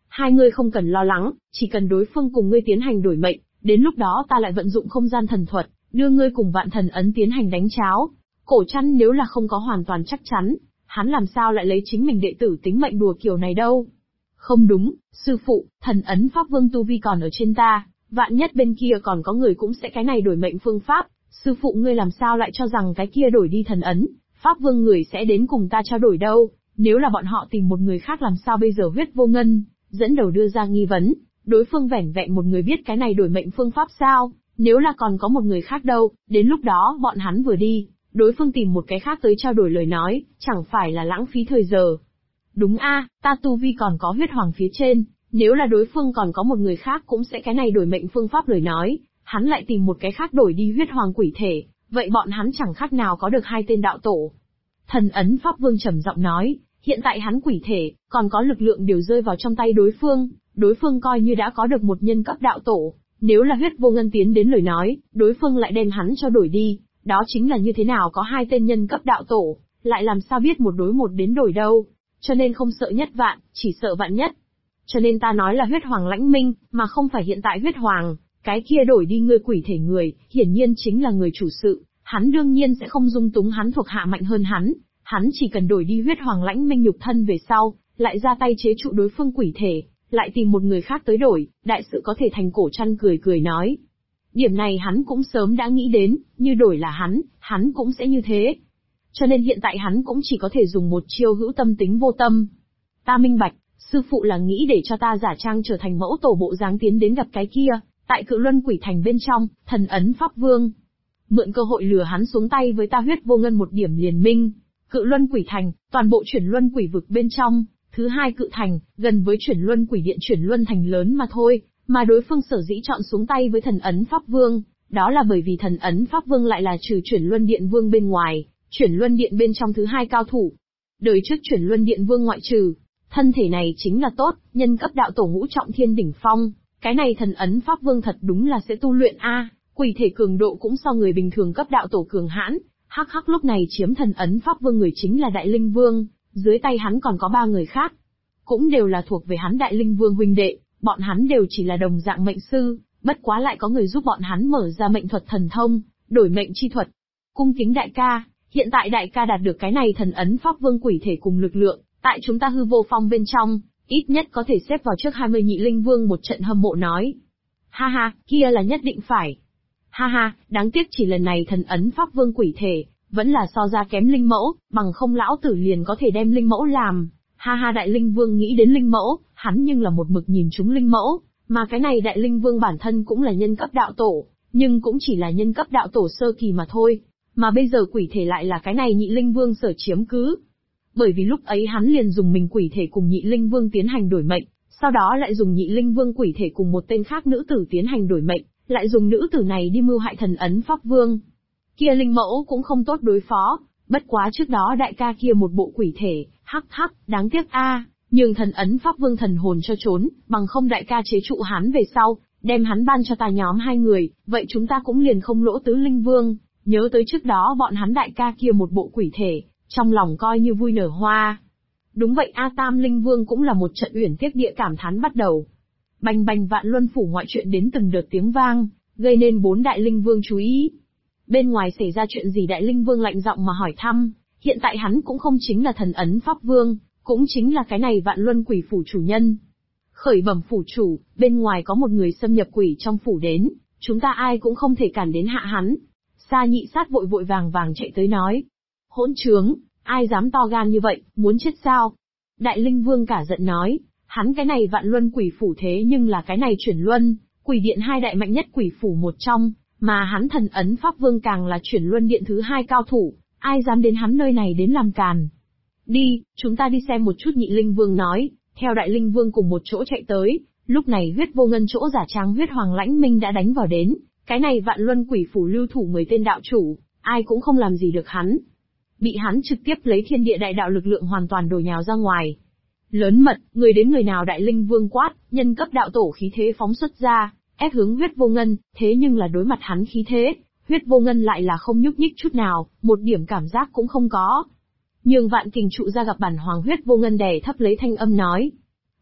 Hai người không cần lo lắng, chỉ cần đối phương cùng ngươi tiến hành đổi mệnh, đến lúc đó ta lại vận dụng không gian thần thuật, đưa ngươi cùng vạn thần ấn tiến hành đánh cháo. Cổ Trăn nếu là không có hoàn toàn chắc chắn, hắn làm sao lại lấy chính mình đệ tử tính mệnh đùa kiểu này đâu. Không đúng, sư phụ, thần ấn Pháp Vương tu vi còn ở trên ta, vạn nhất bên kia còn có người cũng sẽ cái này đổi mệnh phương pháp, sư phụ ngươi làm sao lại cho rằng cái kia đổi đi thần ấn, Pháp Vương người sẽ đến cùng ta trao đổi đâu, nếu là bọn họ tìm một người khác làm sao bây giờ? Huyết Vô Ngân dẫn đầu đưa ra nghi vấn, đối phương vẻn vẹn một người biết cái này đổi mệnh phương pháp sao, nếu là còn có một người khác đâu, đến lúc đó bọn hắn vừa đi, đối phương tìm một cái khác tới trao đổi lời nói, chẳng phải là lãng phí thời giờ. Đúng a, ta tu vi còn có huyết hoàng phía trên, nếu là đối phương còn có một người khác cũng sẽ cái này đổi mệnh phương pháp lời nói, hắn lại tìm một cái khác đổi đi huyết hoàng quỷ thể, vậy bọn hắn chẳng khác nào có được hai tên đạo tổ. Thần ấn Pháp Vương trầm giọng nói, hiện tại hắn quỷ thể, còn có lực lượng đều rơi vào trong tay đối phương coi như đã có được một nhân cấp đạo tổ, nếu là Huyết Vô Ngân tiến đến lời nói, đối phương lại đem hắn cho đổi đi, đó chính là như thế nào có hai tên nhân cấp đạo tổ, lại làm sao biết một đối một đến đổi đâu, cho nên không sợ nhất vạn, chỉ sợ vạn nhất. Cho nên ta nói là huyết hoàng lãnh minh, mà không phải hiện tại huyết hoàng, cái kia đổi đi ngươi quỷ thể người, hiển nhiên chính là người chủ sự, hắn đương nhiên sẽ không dung túng hắn thuộc hạ mạnh hơn hắn chỉ cần đổi đi huyết hoàng lãnh minh nhục thân về sau, lại ra tay chế trụ đối phương quỷ thể, lại tìm một người khác tới đổi, đại sự có thể thành. Cổ Trăn cười cười nói. Điểm này hắn cũng sớm đã nghĩ đến, như đổi là hắn cũng sẽ như thế. Cho nên hiện tại hắn cũng chỉ có thể dùng một chiêu hữu tâm tính vô tâm. Ta minh bạch, sư phụ là nghĩ để cho ta giả trang trở thành mẫu tổ bộ dáng tiến đến gặp cái kia, tại Cự Luân Quỷ Thành bên trong, thần ấn Pháp Vương. Mượn cơ hội lừa hắn xuống tay với ta. Huyết Vô Ngân một điểm liền minh. Cự Luân Quỷ Thành, toàn bộ Chuyển Luân Quỷ vực bên trong, thứ hai cự thành, gần với Chuyển Luân Quỷ Điện Chuyển Luân Thành lớn mà thôi, mà đối phương sở dĩ chọn xuống tay với thần ấn Pháp Vương, đó là bởi vì thần ấn Pháp Vương lại là trừ Chuyển Luân Điện Vương bên ngoài, Chuyển Luân Điện bên trong thứ hai cao thủ. Đời trước Chuyển Luân Điện Vương ngoại trừ, thân thể này chính là tốt, nhân cấp đạo tổ ngũ trọng thiên đỉnh phong, cái này thần ấn Pháp Vương thật đúng là sẽ tu luyện a, quỷ thể cường độ cũng so người bình thường cấp đạo tổ cường hãn. Hắc hắc, lúc này chiếm thần ấn Pháp Vương người chính là Đại Linh Vương, dưới tay hắn còn có 3 người khác, cũng đều là thuộc về hắn Đại Linh Vương huynh đệ, bọn hắn đều chỉ là đồng dạng mệnh sư, bất quá lại có người giúp bọn hắn mở ra mệnh thuật thần thông, đổi mệnh chi thuật. Cung kính đại ca, hiện tại đại ca đạt được cái này thần ấn Pháp Vương quỷ thể cùng lực lượng, tại chúng ta Hư Vô Phong bên trong, ít nhất có thể xếp vào trước 20 nhị linh vương. Một trận hâm mộ nói. Ha ha, kia là nhất định phải. Ha ha, đáng tiếc chỉ lần này thần ấn Pháp Vương quỷ thể, vẫn là so ra kém linh mẫu, bằng không lão tử liền có thể đem linh mẫu làm. Ha ha, Đại Linh Vương nghĩ đến linh mẫu, hắn nhưng là một mực nhìn trúng linh mẫu, mà cái này Đại Linh Vương bản thân cũng là nhân cấp đạo tổ, nhưng cũng chỉ là nhân cấp đạo tổ sơ kỳ mà thôi, mà bây giờ quỷ thể lại là cái này nhị linh vương sở chiếm cứ. Bởi vì lúc ấy hắn liền dùng mình quỷ thể cùng nhị linh vương tiến hành đổi mệnh, sau đó lại dùng nhị linh vương quỷ thể cùng một tên khác nữ tử tiến hành đổi mệnh, lại dùng nữ tử này đi mưu hại thần ấn Pháp Vương. Kia linh mẫu cũng không tốt đối phó, bất quá trước đó đại ca kia một bộ quỷ thể, hắc hắc, đáng tiếc a, nhường thần ấn Pháp Vương thần hồn cho trốn, bằng không đại ca chế trụ hắn về sau, đem hắn ban cho ta nhóm 2 người, vậy chúng ta cũng liền không lỗ tứ linh vương. Nhớ tới trước đó bọn hắn đại ca kia một bộ quỷ thể, trong lòng coi như vui nở hoa. Đúng vậy a, Tam Linh Vương cũng là một trận uyển tiếc địa cảm thán bắt đầu. Bành bành Vạn Luân Phủ ngoại chuyện đến từng đợt tiếng vang, gây nên 4 Đại Linh Vương chú ý. Bên ngoài xảy ra chuyện gì? Đại Linh Vương lạnh giọng mà hỏi thăm, hiện tại hắn cũng không chính là thần ấn Pháp Vương, cũng chính là cái này Vạn Luân Quỷ Phủ chủ nhân. Khởi bẩm phủ chủ, bên ngoài có một người xâm nhập quỷ trong phủ đến, chúng ta ai cũng không thể cản đến hạ hắn. Sa Nhị Sát vội vội vàng vàng chạy tới nói. Hỗn trướng, ai dám to gan như vậy, muốn chết sao? Đại Linh Vương cả giận nói, hắn cái này Vạn Luân Quỷ Phủ thế nhưng là cái này Chuyển Luân, Quỷ Điện 2 đại mạnh nhất quỷ phủ một trong, mà hắn thần ấn Pháp Vương càng là Chuyển Luân Điện thứ 2 cao thủ, ai dám đến hắn nơi này đến làm càn. Đi, chúng ta đi xem một chút. Nhị Linh Vương nói, theo Đại Linh Vương cùng một chỗ chạy tới, lúc này Huyết Vô Ngân chỗ giả trang huyết hoàng lãnh minh đã đánh vào đến, cái này Vạn Luân Quỷ Phủ lưu thủ 10 tên đạo chủ, ai cũng không làm gì được hắn. Bị hắn trực tiếp lấy thiên địa đại đạo lực lượng hoàn toàn đổ nhào ra ngoài. Lớn mật, người đến người nào? Đại Linh Vương quát, nhân cấp đạo tổ khí thế phóng xuất ra, ép hướng Huyết Vô Ngân, thế nhưng là đối mặt hắn khí thế, Huyết Vô Ngân lại là không nhúc nhích chút nào, một điểm cảm giác cũng không có. Nhường Vạn Kình trụ ra gặp bản hoàng. Huyết Vô Ngân đè thấp lấy thanh âm nói.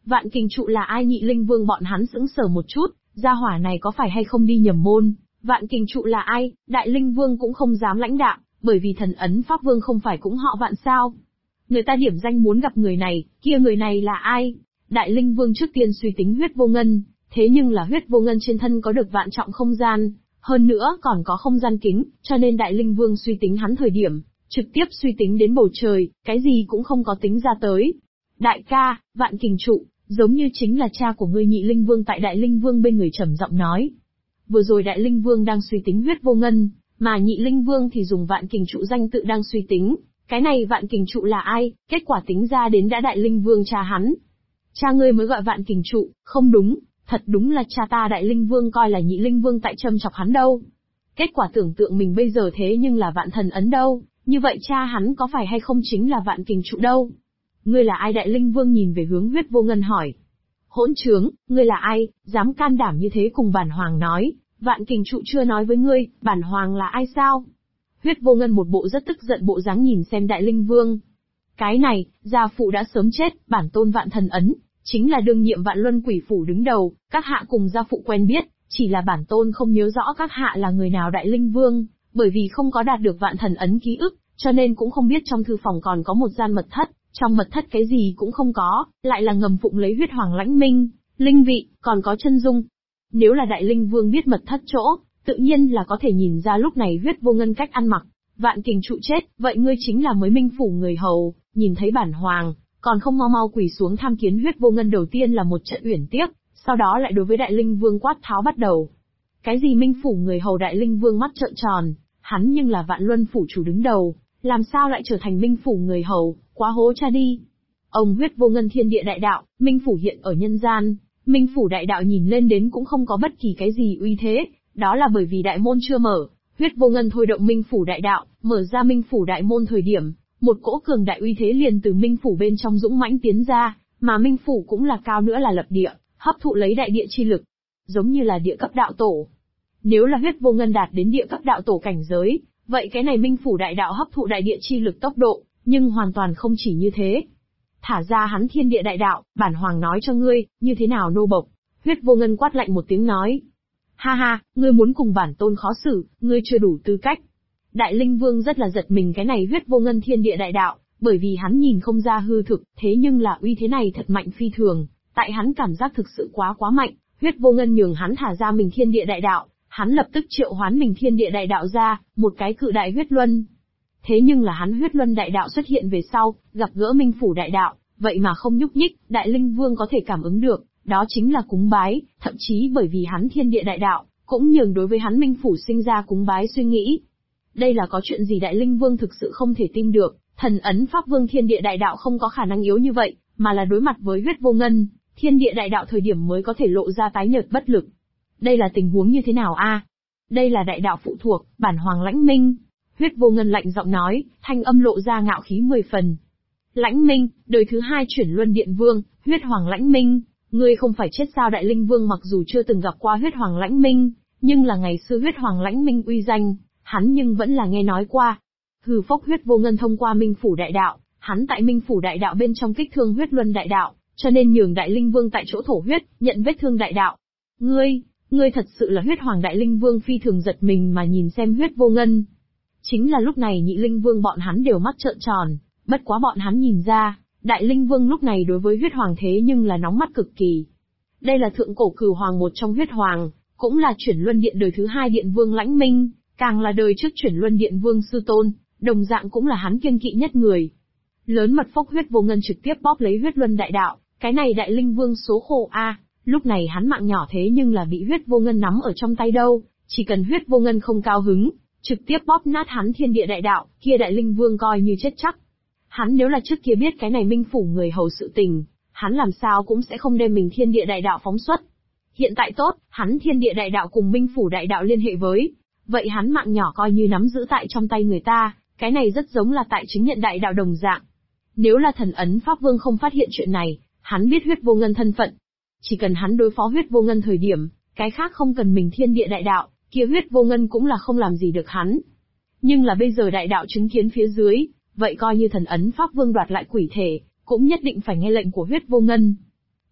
Vạn Kình Trụ là ai? Nhị Linh Vương bọn hắn sững sờ một chút, gia hỏa này có phải hay không đi nhầm môn? Vạn Kình Trụ là ai? Đại Linh Vương cũng không dám lãnh đạm, bởi vì thần ấn Pháp Vương không phải cũng họ Vạn sao? Người ta điểm danh muốn gặp người này, kia người này là ai? Đại Linh Vương trước tiên suy tính Huyết Vô Ngân, thế nhưng là Huyết Vô Ngân trên thân có được vạn trọng không gian, hơn nữa còn có không gian kính, cho nên Đại Linh Vương suy tính hắn thời điểm, trực tiếp suy tính đến bầu trời, cái gì cũng không có tính ra tới. Đại ca, Vạn Kình Trụ, giống như chính là cha của ngươi. Nhị Linh Vương tại Đại Linh Vương bên người trầm giọng nói. Vừa rồi Đại Linh Vương đang suy tính Huyết Vô Ngân, mà Nhị Linh Vương thì dùng Vạn Kình Trụ danh tự đang suy tính, cái này Vạn Kình Trụ là ai, kết quả tính ra đến đã Đại Linh Vương cha hắn. Cha ngươi mới gọi Vạn Kình Trụ, không đúng, thật đúng là cha ta. Đại Linh Vương coi là Nhị Linh Vương tại châm chọc hắn đâu. Kết quả tưởng tượng mình bây giờ thế nhưng là Vạn Thần Ấn đâu, như vậy cha hắn có phải hay không chính là Vạn Kình Trụ đâu. Ngươi là ai? Đại Linh Vương nhìn về hướng Huyết Vô Ngân hỏi. Hỗn trướng, ngươi là ai, dám can đảm như thế cùng bản hoàng nói, Vạn Kình Trụ chưa nói với ngươi, bản hoàng là ai sao? Huyết Vô Ngân một bộ rất tức giận bộ dáng nhìn xem Đại Linh Vương. Cái này, gia phụ đã sớm chết, bản tôn Vạn Thần Ấn, chính là đương nhiệm Vạn Luân Quỷ Phủ đứng đầu, các hạ cùng gia phụ quen biết, chỉ là bản tôn không nhớ rõ các hạ là người nào. Đại Linh Vương, bởi vì không có đạt được Vạn Thần Ấn ký ức, cho nên cũng không biết trong thư phòng còn có một gian mật thất, trong mật thất cái gì cũng không có, lại là ngầm phụng lấy huyết hoàng lãnh minh, linh vị, còn có chân dung. Nếu là Đại Linh Vương biết mật thất chỗ, tự nhiên là có thể nhìn ra lúc này Huyết Vô Ngân cách ăn mặc. Vạn Kình Trụ chết, vậy ngươi chính là mới minh phủ người hầu, nhìn thấy bản hoàng, còn không mau mau quỳ xuống tham kiến. Huyết Vô Ngân đầu tiên là một trận uyển tiếc, sau đó lại đối với Đại Linh Vương quát tháo bắt đầu. Cái gì minh phủ người hầu? Đại Linh Vương mắt trợn tròn, hắn nhưng là Vạn Luân phủ chủ đứng đầu, làm sao lại trở thành minh phủ người hầu, quá hố cha đi. Ông Huyết Vô Ngân thiên địa đại đạo, minh phủ hiện ở nhân gian, minh phủ đại đạo nhìn lên đến cũng không có bất kỳ cái gì uy thế, đó là bởi vì đại môn chưa mở. Huyết Vô Ngân thôi động minh phủ đại đạo, mở ra minh phủ đại môn thời điểm, một cỗ cường đại uy thế liền từ minh phủ bên trong dũng mãnh tiến ra, mà minh phủ cũng là cao nữa là lập địa, hấp thụ lấy đại địa chi lực, giống như là địa cấp đạo tổ. Nếu là Huyết Vô Ngân đạt đến địa cấp đạo tổ cảnh giới, vậy cái này minh phủ đại đạo hấp thụ đại địa chi lực tốc độ, nhưng hoàn toàn không chỉ như thế. Thả ra hắn thiên địa đại đạo, bản hoàng nói cho ngươi, như thế nào nô bộc? Huyết Vô Ngân quát lạnh một tiếng nói. Ha ha, ngươi muốn cùng bản tôn khó xử, ngươi chưa đủ tư cách. Đại Linh Vương rất là giật mình cái này Huyết Vô Ngân thiên địa đại đạo, bởi vì hắn nhìn không ra hư thực, thế nhưng là uy thế này thật mạnh phi thường, tại hắn cảm giác thực sự quá mạnh. Huyết Vô Ngân nhường hắn thả ra mình thiên địa đại đạo, hắn lập tức triệu hoán mình thiên địa đại đạo ra, một cái cự đại huyết luân. Thế nhưng là hắn huyết luân đại đạo xuất hiện về sau, gặp gỡ minh phủ đại đạo, vậy mà không nhúc nhích. Đại Linh Vương có thể cảm ứng được, đó chính là cúng bái, thậm chí bởi vì hắn thiên địa đại đạo, cũng nhường đối với hắn minh phủ sinh ra cúng bái suy nghĩ. Đây là có chuyện gì? Đại Linh Vương thực sự không thể tin được, thần ấn Pháp Vương thiên địa đại đạo không có khả năng yếu như vậy, mà là đối mặt với Huyết Vô Ngân, thiên địa đại đạo thời điểm mới có thể lộ ra tái nhợt bất lực. Đây là tình huống như thế nào a? Đây là đại đạo phụ thuộc, bản hoàng lãnh minh. Huyết Vô Ngân lạnh giọng nói, thanh âm lộ ra ngạo khí 10 phần. Lãnh minh, đời thứ 2 chuyển luân điện vương, huyết hoàng lãnh minh, ngươi không phải chết sao? Đại Linh Vương mặc dù chưa từng gặp qua huyết hoàng lãnh minh, nhưng là ngày xưa huyết hoàng lãnh minh uy danh, hắn nhưng vẫn là nghe nói qua. Hừ phốc. Huyết Vô Ngân thông qua minh phủ đại đạo, hắn tại minh phủ đại đạo bên trong kích thương huyết luân đại đạo, cho nên nhường Đại Linh Vương tại chỗ thổ huyết, nhận vết thương đại đạo. Ngươi thật sự là huyết hoàng? Đại Linh Vương phi thường giật mình mà nhìn xem Huyết Vô Ngân. Chính là lúc này Nhị Linh Vương bọn hắn đều mắt trợn tròn, bất quá bọn hắn nhìn ra, Đại Linh Vương lúc này đối với huyết hoàng thế nhưng là nóng mắt cực kỳ. Đây là thượng cổ cửu hoàng một trong huyết hoàng, cũng là chuyển luân điện đời thứ 2 điện vương lãnh minh, càng là đời trước chuyển luân điện vương sư tôn, đồng dạng cũng là hắn kiêng kỵ nhất người. Lớn mật phốc. Huyết Vô Ngân trực tiếp bóp lấy huyết luân đại đạo, cái này Đại Linh Vương số khổ a. Lúc này hắn mạng nhỏ thế nhưng là bị Huyết Vô Ngân nắm ở trong tay đâu, chỉ cần Huyết Vô Ngân không cao hứng, trực tiếp bóp nát hắn thiên địa đại đạo, kia Đại Linh Vương coi như chết chắc. Hắn nếu là trước kia biết cái này minh phủ người hầu sự tình, hắn làm sao cũng sẽ không đem mình thiên địa đại đạo phóng xuất. Hiện tại tốt, hắn thiên địa đại đạo cùng minh phủ đại đạo liên hệ với, vậy hắn mạng nhỏ coi như nắm giữ tại trong tay người ta, cái này rất giống là tại chứng nhận đại đạo đồng dạng. Nếu là thần ấn Pháp Vương không phát hiện chuyện này, hắn biết Huyết Vô Ngân thân phận. Chỉ cần hắn đối phó Huyết Vô Ngân thời điểm, cái khác không cần mình thiên địa đại đạo, kia Huyết Vô Ngân cũng là không làm gì được hắn. Nhưng là bây giờ đại đạo chứng kiến phía dưới, vậy coi như thần ấn Pháp Vương đoạt lại quỷ thể, cũng nhất định phải nghe lệnh của Huyết Vô Ngân.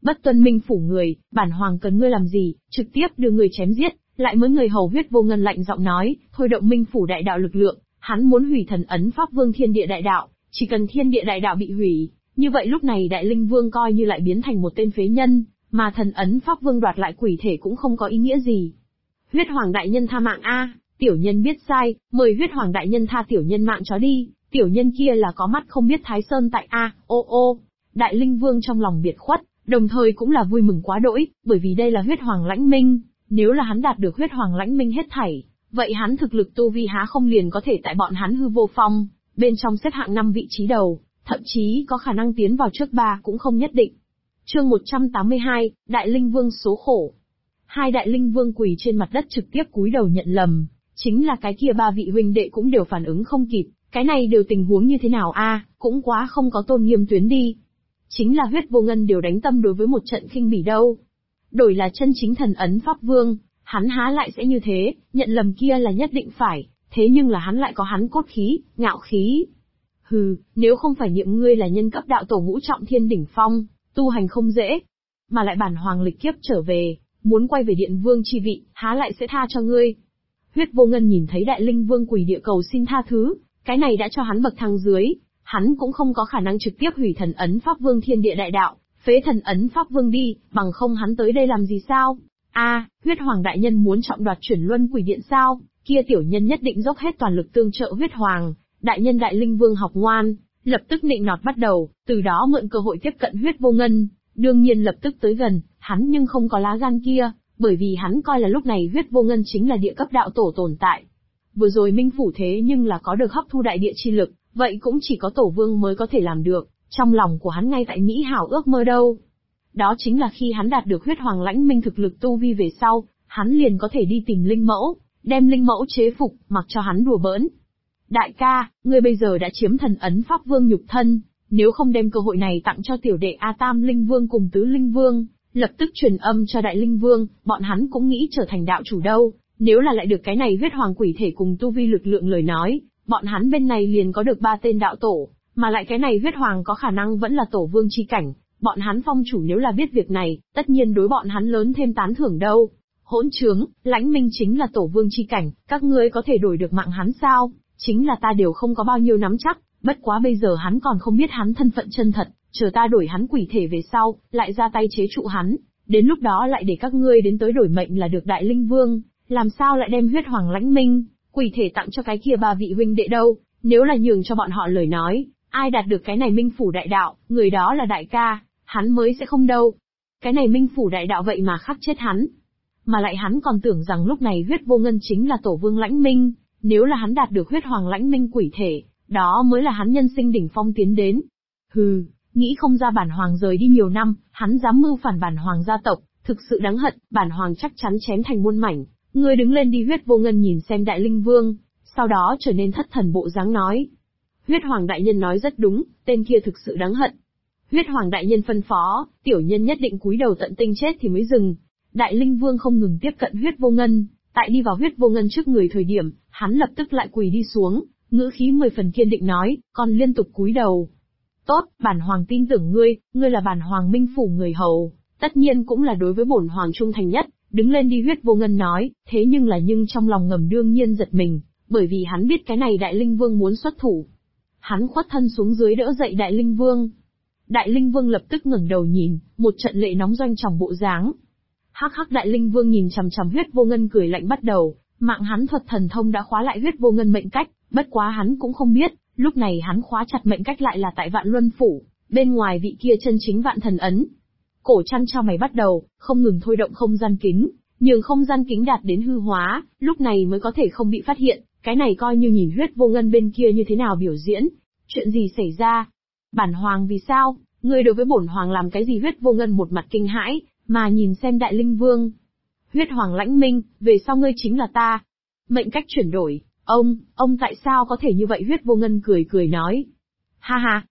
Bất tuân minh phủ người, bản hoàng cần ngươi làm gì, trực tiếp đưa người chém giết, lại mới người hầu Huyết Vô Ngân lạnh giọng nói, thôi động minh phủ đại đạo lực lượng, hắn muốn hủy thần ấn Pháp Vương thiên địa đại đạo, chỉ cần thiên địa đại đạo bị hủy, như vậy lúc này Đại Linh Vương coi như lại biến thành một tên phế nhân, mà thần ấn Pháp Vương đoạt lại quỷ thể cũng không có ý nghĩa gì. Huyết Hoàng đại nhân tha mạng a, tiểu nhân biết sai, mời Huyết Hoàng đại nhân tha tiểu nhân mạng chó đi, tiểu nhân kia là có mắt không biết Thái Sơn tại a, ô. Đại Linh Vương trong lòng biệt khuất, đồng thời cũng là vui mừng quá đỗi, bởi vì đây là Huyết Hoàng lãnh minh, nếu là hắn đạt được Huyết Hoàng lãnh minh hết thảy, vậy hắn thực lực tu vi há không liền có thể tại bọn hắn Hư Vô Phong, bên trong xếp hạng 5 vị trí đầu, thậm chí có khả năng tiến vào trước 3 cũng không nhất định. Chương 182, Đại Linh Vương số khổ. Hai Đại Linh Vương quỳ trên mặt đất trực tiếp cúi đầu nhận lầm, chính là cái kia 3 vị huynh đệ cũng đều phản ứng không kịp, cái này đều tình huống như thế nào a, cũng quá không có tôn nghiêm tuyến đi. Chính là Huyết Vô Ngân đều đánh tâm đối với một trận khinh bỉ đâu. Đổi là chân chính thần ấn Pháp Vương, hắn há lại sẽ như thế, nhận lầm kia là nhất định phải, thế nhưng là hắn lại có hắn cốt khí, ngạo khí. Hừ, nếu không phải niệm ngươi là nhân cấp đạo tổ ngũ trọng thiên đỉnh phong, tu hành không dễ, mà lại bản hoàng lịch kiếp trở về, muốn quay về điện vương chi vị, há lại sẽ tha cho ngươi. Huyết Vô Ngân nhìn thấy Đại Linh Vương quỳ địa cầu xin tha thứ, cái này đã cho hắn bậc thang dưới, hắn cũng không có khả năng trực tiếp hủy thần ấn Pháp Vương thiên địa đại đạo, phế thần ấn Pháp Vương đi, bằng không hắn tới đây làm gì sao? Huyết Hoàng đại nhân muốn trọng đoạt chuyển luân quỷ điện sao? Kia tiểu nhân nhất định dốc hết toàn lực tương trợ Huyết Hoàng. Đại nhân Đại Linh Vương học ngoan, lập tức nịnh nọt bắt đầu, từ đó mượn cơ hội tiếp cận Huyết Vô Ngân, đương nhiên lập tức tới gần, hắn nhưng không có lá gan kia, bởi vì hắn coi là lúc này Huyết Vô Ngân chính là địa cấp đạo tổ tồn tại. Vừa rồi minh phủ thế nhưng là có được hấp thu đại địa chi lực, vậy cũng chỉ có tổ vương mới có thể làm được, trong lòng của hắn ngay tại mỹ hảo ước mơ đâu. Đó chính là khi hắn đạt được Huyết Hoàng lãnh minh thực lực tu vi về sau, hắn liền có thể đi tìm linh mẫu, đem linh mẫu chế phục, mặc cho hắn đùa bỡn. Đại ca, ngươi bây giờ đã chiếm thần ấn Pháp Vương nhục thân, nếu không đem cơ hội này tặng cho tiểu đệ A Tam Linh Vương cùng Tứ Linh Vương, lập tức truyền âm cho Đại Linh Vương, bọn hắn cũng nghĩ trở thành đạo chủ đâu, nếu là lại được cái này Huyết Hoàng quỷ thể cùng tu vi lực lượng lời nói, bọn hắn bên này liền có được 3 tên đạo tổ, mà lại cái này Huyết Hoàng có khả năng vẫn là tổ vương chi cảnh, bọn hắn phong chủ nếu là biết việc này, tất nhiên đối bọn hắn lớn thêm tán thưởng đâu. Hỗn trướng, lãnh minh chính là tổ vương chi cảnh, các ngươi có thể đổi được mạng hắn sao? Chính là ta đều không có bao nhiêu nắm chắc, bất quá bây giờ hắn còn không biết hắn thân phận chân thật, chờ ta đổi hắn quỷ thể về sau, lại ra tay chế trụ hắn, đến lúc đó lại để các ngươi đến tới đổi mệnh là được Đại Linh Vương, làm sao lại đem Huyết Hoàng lãnh minh, quỷ thể tặng cho cái kia 3 vị huynh đệ đâu, nếu là nhường cho bọn họ lời nói, ai đạt được cái này minh phủ đại đạo, người đó là đại ca, hắn mới sẽ không đâu. Cái này minh phủ đại đạo vậy mà khắc chết hắn. Mà lại hắn còn tưởng rằng lúc này Huyết Vô Ngân chính là tổ vương lãnh minh, nếu là hắn đạt được Huyết Hoàng lãnh minh quỷ thể, đó mới là hắn nhân sinh đỉnh phong tiến đến. Hừ, nghĩ không ra bản hoàng rời đi nhiều năm, hắn dám mưu phản bản hoàng gia tộc, thực sự đáng hận, bản hoàng chắc chắn chém thành muôn mảnh. Ngươi đứng lên đi. Huyết Vô Ngân nhìn xem Đại Linh Vương, sau đó trở nên thất thần bộ dáng nói. Huyết Hoàng đại nhân nói rất đúng, tên kia thực sự đáng hận. Huyết Hoàng đại nhân phân phó, tiểu nhân nhất định cúi đầu tận tinh chết thì mới dừng. Đại Linh Vương không ngừng tiếp cận Huyết Vô Ngân, tại đi vào Huyết Vô Ngân trước người thời điểm, hắn lập tức lại quỳ đi xuống, ngữ khí 10 phần kiên định nói, còn liên tục cúi đầu. Tốt, bản hoàng tin tưởng ngươi, ngươi là bản hoàng minh phủ người hầu, tất nhiên cũng là đối với bổn hoàng trung thành nhất, đứng lên đi. Huyết Vô Ngân nói, thế nhưng trong lòng ngầm đương nhiên giật mình, bởi vì hắn biết cái này Đại Linh Vương muốn xuất thủ. Hắn khuất thân xuống dưới đỡ dậy Đại Linh Vương. Đại Linh Vương lập tức ngẩng đầu nhìn, một trận lệ nóng doanh tròng bộ dáng. Hắc Đại Linh Vương nhìn chằm chằm Huyết Vô Ngân cười lạnh bắt đầu, mạng hắn thuật thần thông đã khóa lại Huyết Vô Ngân mệnh cách, bất quá hắn cũng không biết, lúc này hắn khóa chặt mệnh cách lại là tại Vạn Luân Phủ, bên ngoài vị kia chân chính Vạn Thần Ấn. Cổ chăn cho mày bắt đầu, không ngừng thôi động không gian kính, nhường không gian kính đạt đến hư hóa, lúc này mới có thể không bị phát hiện, cái này coi như nhìn Huyết Vô Ngân bên kia như thế nào biểu diễn. Chuyện gì xảy ra? Bản hoàng vì sao? Ngươi đối với bổn hoàng làm cái gì? Huyết Vô Ngân một mặt kinh hãi, mà nhìn xem Đại Linh Vương. Huyết Hoàng lãnh minh, về sau ngươi chính là ta. Mệnh cách chuyển đổi, ông tại sao có thể như vậy? Huyết Vô Ngân cười nói. Ha,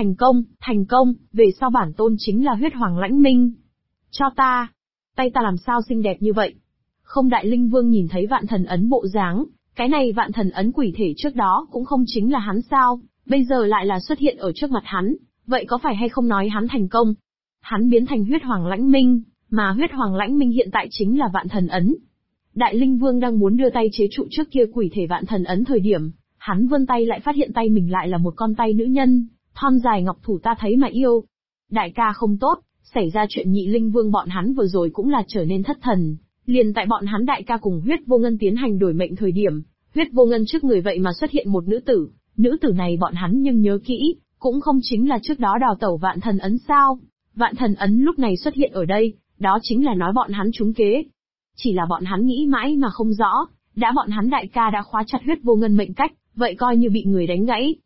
thành công, về sau bản tôn chính là Huyết Hoàng lãnh minh. Cho ta, tay ta làm sao xinh đẹp như vậy? Không. Đại Linh Vương nhìn thấy Vạn Thần Ấn bộ dáng, cái này Vạn Thần Ấn quỷ thể trước đó cũng không chính là hắn sao, bây giờ lại là xuất hiện ở trước mặt hắn, vậy có phải hay không nói hắn thành công? Hắn biến thành huyết hoàng lãnh minh, mà huyết hoàng lãnh minh hiện tại chính là vạn thần ấn. Đại Linh Vương đang muốn đưa tay chế trụ trước kia quỷ thể vạn thần ấn thời điểm, hắn vươn tay lại phát hiện tay mình lại là một con tay nữ nhân, thon dài ngọc thủ ta thấy mà yêu. Đại ca không tốt, xảy ra chuyện Nhị Linh Vương bọn hắn vừa rồi cũng là trở nên thất thần, liền tại bọn hắn đại ca cùng huyết vô ngân tiến hành đổi mệnh thời điểm, huyết vô ngân trước người vậy mà xuất hiện một nữ tử này bọn hắn nhưng nhớ kỹ, cũng không chính là trước đó đào tẩu vạn thần ấn sao. Vạn thần ấn lúc này xuất hiện ở đây, đó chính là nói bọn hắn trúng kế. Chỉ là bọn hắn nghĩ mãi mà không rõ, đã bọn hắn đại ca đã khóa chặt huyết vô ngân mệnh cách, vậy coi như bị người đánh gãy,